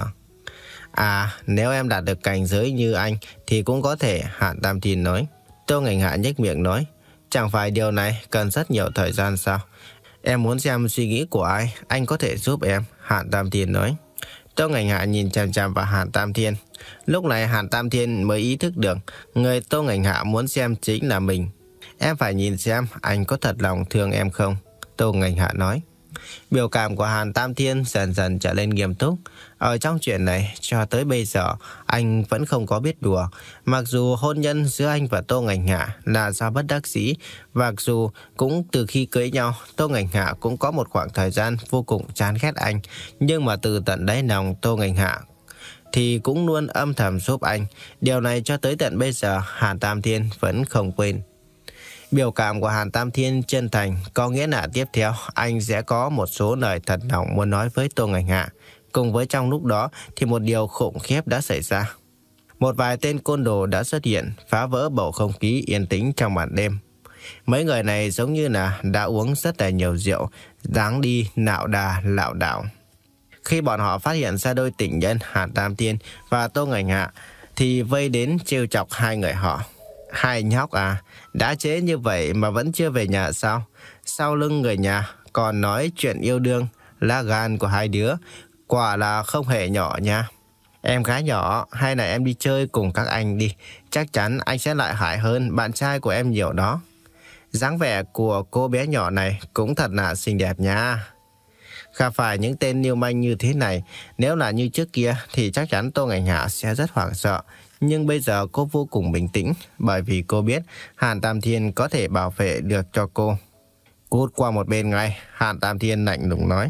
Speaker 1: À, nếu em đạt được cảnh giới như anh thì cũng có thể, Hàn Tam Thiên nói. Tô Ngành Hạ nhếch miệng nói. Chẳng phải điều này cần rất nhiều thời gian sao? Em muốn xem suy nghĩ của ai, anh có thể giúp em, Hàn Tam Thiên nói. Tô Ngành Hạ nhìn chằm chằm vào Hàn Tam Thiên. Lúc này Hàn Tam Thiên mới ý thức được người Tô Ngành Hạ muốn xem chính là mình. Em phải nhìn xem anh có thật lòng thương em không, Tô Ngành Hạ nói. Biểu cảm của Hàn Tam Thiên dần dần trở lên nghiêm túc. Ở trong chuyện này cho tới bây giờ anh vẫn không có biết đùa. Mặc dù hôn nhân giữa anh và Tô Ngành Hạ là do bất đắc dĩ, mặc dù cũng từ khi cưới nhau Tô Ngành Hạ cũng có một khoảng thời gian vô cùng chán ghét anh, nhưng mà từ tận đáy lòng Tô Ngành Hạ thì cũng luôn âm thầm giúp anh. Điều này cho tới tận bây giờ Hàn Tam Thiên vẫn không quên. Biểu cảm của Hàn Tam Thiên chân thành, có nghĩa là tiếp theo anh sẽ có một số lời thật lòng muốn nói với Tô Ngành Hạ. Cùng với trong lúc đó thì một điều khủng khiếp đã xảy ra. Một vài tên côn đồ đã xuất hiện, phá vỡ bầu không khí yên tĩnh trong màn đêm. Mấy người này giống như là đã uống rất là nhiều rượu, dáng đi nạo đà lạo đảo. Khi bọn họ phát hiện ra đôi tình nhân Hàn Tam Thiên và Tô Ngành Hạ thì vây đến trêu chọc hai người họ. Hai nhóc à, đã trễ như vậy mà vẫn chưa về nhà sao? Sau lưng người nhà còn nói chuyện yêu đương, lá gan của hai đứa quả là không hề nhỏ nha. Em gái nhỏ, hay là em đi chơi cùng các anh đi, chắc chắn anh sẽ lại hại hơn bạn trai của em nhiều đó. Dáng vẻ của cô bé nhỏ này cũng thật là xinh đẹp nha. Gặp phải những tên lưu manh như thế này, nếu là như trước kia thì chắc chắn Tô Ngành Hạ sẽ rất hoảng sợ. Nhưng bây giờ cô vô cùng bình tĩnh, bởi vì cô biết Hàn Tam Thiên có thể bảo vệ được cho cô. Cút qua một bên ngay, Hàn Tam Thiên lạnh lùng nói.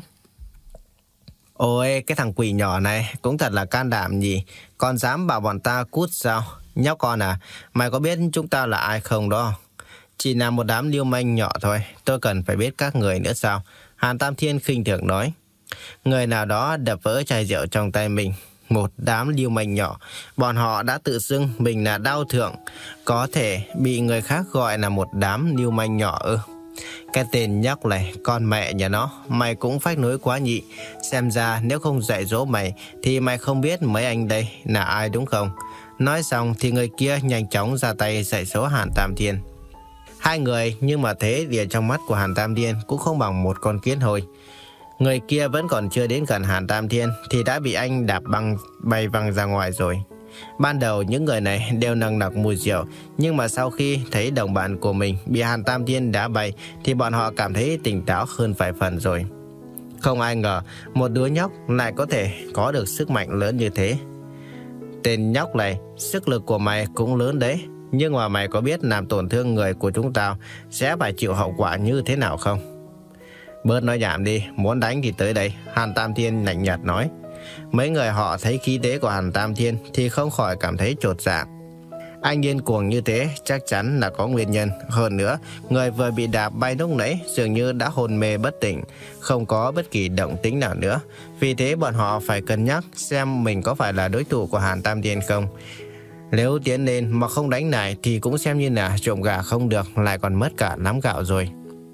Speaker 1: Ôi, cái thằng quỷ nhỏ này cũng thật là can đảm nhỉ, còn dám bảo bọn ta cút sao? Nhóc con à, mày có biết chúng ta là ai không đó? Chỉ là một đám lưu manh nhỏ thôi, tôi cần phải biết các người nữa sao? Hàn Tam Thiên khinh thường nói. Người nào đó đập vỡ chai rượu trong tay mình. Một đám lưu manh nhỏ, bọn họ đã tự xưng mình là đao thượng, có thể bị người khác gọi là một đám lưu manh nhỏ ư? Cái tên nhóc này, con mẹ nhà nó, mày cũng phách nối quá nhị. Xem ra nếu không dạy dỗ mày thì mày không biết mấy anh đây là ai đúng không? Nói xong thì người kia nhanh chóng ra tay dạy dỗ Hàn Tam Thiên. Hai người nhưng mà thế địa trong mắt của Hàn Tam Thiên cũng không bằng một con kiến hôi. Người kia vẫn còn chưa đến gần Hàn Tam Thiên thì đã bị anh đạp băng bay văng ra ngoài rồi. Ban đầu những người này đều nồng nặc mùi rượu, nhưng mà sau khi thấy đồng bạn của mình bị Hàn Tam Thiên đá bay thì bọn họ cảm thấy tỉnh táo hơn vài phần rồi. Không ai ngờ một đứa nhóc lại có thể có được sức mạnh lớn như thế. Tên nhóc này, sức lực của mày cũng lớn đấy, nhưng mà mày có biết làm tổn thương người của chúng ta sẽ phải chịu hậu quả như thế nào không? Bớt nói nhảm đi, muốn đánh thì tới đây, Hàn Tam Thiên lạnh nhạt nói. Mấy người họ thấy khí thế của Hàn Tam Thiên thì không khỏi cảm thấy chột dạ. Anh điên cuồng như thế chắc chắn là có nguyên nhân. Hơn nữa, người vừa bị đạp bay lúc nãy dường như đã hôn mê bất tỉnh, không có bất kỳ động tĩnh nào nữa. Vì thế bọn họ phải cân nhắc xem mình có phải là đối thủ của Hàn Tam Thiên không. Nếu tiến lên mà không đánh lại thì cũng xem như là trộm gà không được, lại còn mất cả nắm gạo rồi.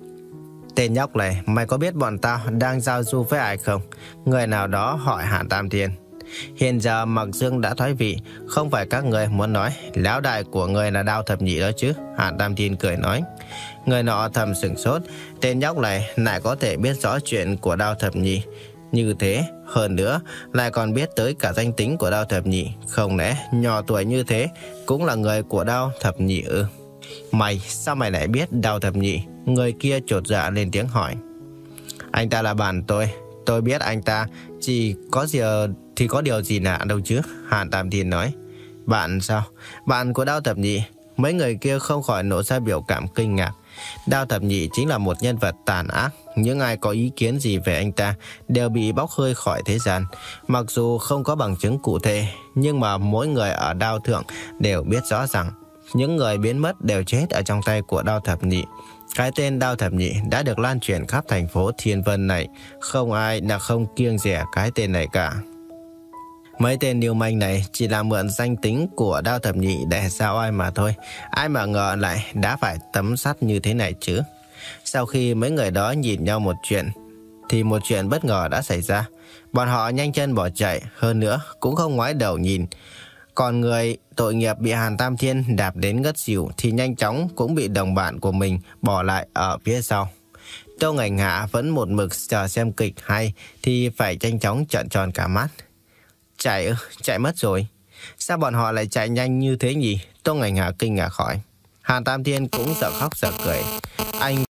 Speaker 1: Tên nhóc này, mày có biết bọn tao đang giao du với ai không? Người nào đó hỏi Hàn Tam Thiên. Hiện giờ Mặc Dương đã thoái vị, không phải các người muốn nói lão đại của người là Đao Thập Nhị đó chứ? Hàn Tam Thiên cười nói. Người nọ thầm sửng sốt, tên nhóc này lại có thể biết rõ chuyện của Đao Thập Nhị như thế, hơn nữa lại còn biết tới cả danh tính của Đao Thập Nhị. Không lẽ nhỏ tuổi như thế cũng là người của Đao Thập Nhị ư? Mày, sao mày lại biết Đao Thập Nhị? Người kia chột dạ lên tiếng hỏi. Anh ta là bạn tôi, tôi biết anh ta, chỉ có gì thì có điều gì lạ đâu chứ? Hàn Tam Thiên nói. Bạn sao? Bạn của Đao Thập Nhị? Mấy người kia không khỏi nổ ra biểu cảm kinh ngạc. Đao Thập Nhị chính là một nhân vật tàn ác, những ai có ý kiến gì về anh ta đều bị bóc hơi khỏi thế gian. Mặc dù không có bằng chứng cụ thể, nhưng mà mỗi người ở Đao Thượng đều biết rõ rằng những người biến mất đều chết ở trong tay của Đao Thập Nhị. Cái tên Đao Thập Nhị đã được lan truyền khắp thành phố Thiên Vân này, không ai là không kiêng dè cái tên này cả. Mấy tên lưu manh này chỉ là mượn danh tính của Đao Thập Nhị để giao oai mà thôi. Ai mà ngờ lại đã phải tấm sắt như thế này chứ. Sau khi mấy người đó nhìn nhau một chuyện, thì một chuyện bất ngờ đã xảy ra. Bọn họ nhanh chân bỏ chạy, hơn nữa cũng không ngoái đầu nhìn. Còn người tội nghiệp bị Hàn Tam Thiên đạp đến ngất xỉu thì nhanh chóng cũng bị đồng bạn của mình bỏ lại ở phía sau. Tô Ngành Hạ vẫn một mực chờ xem kịch hay thì phải nhanh chóng trợn tròn cả mắt. Chạy ư, chạy mất rồi. Sao bọn họ lại chạy nhanh như thế nhỉ? Tô Ngành Hạ kinh ngạc hỏi. Hàn Tam Thiên cũng sợ khóc sợ cười. Anh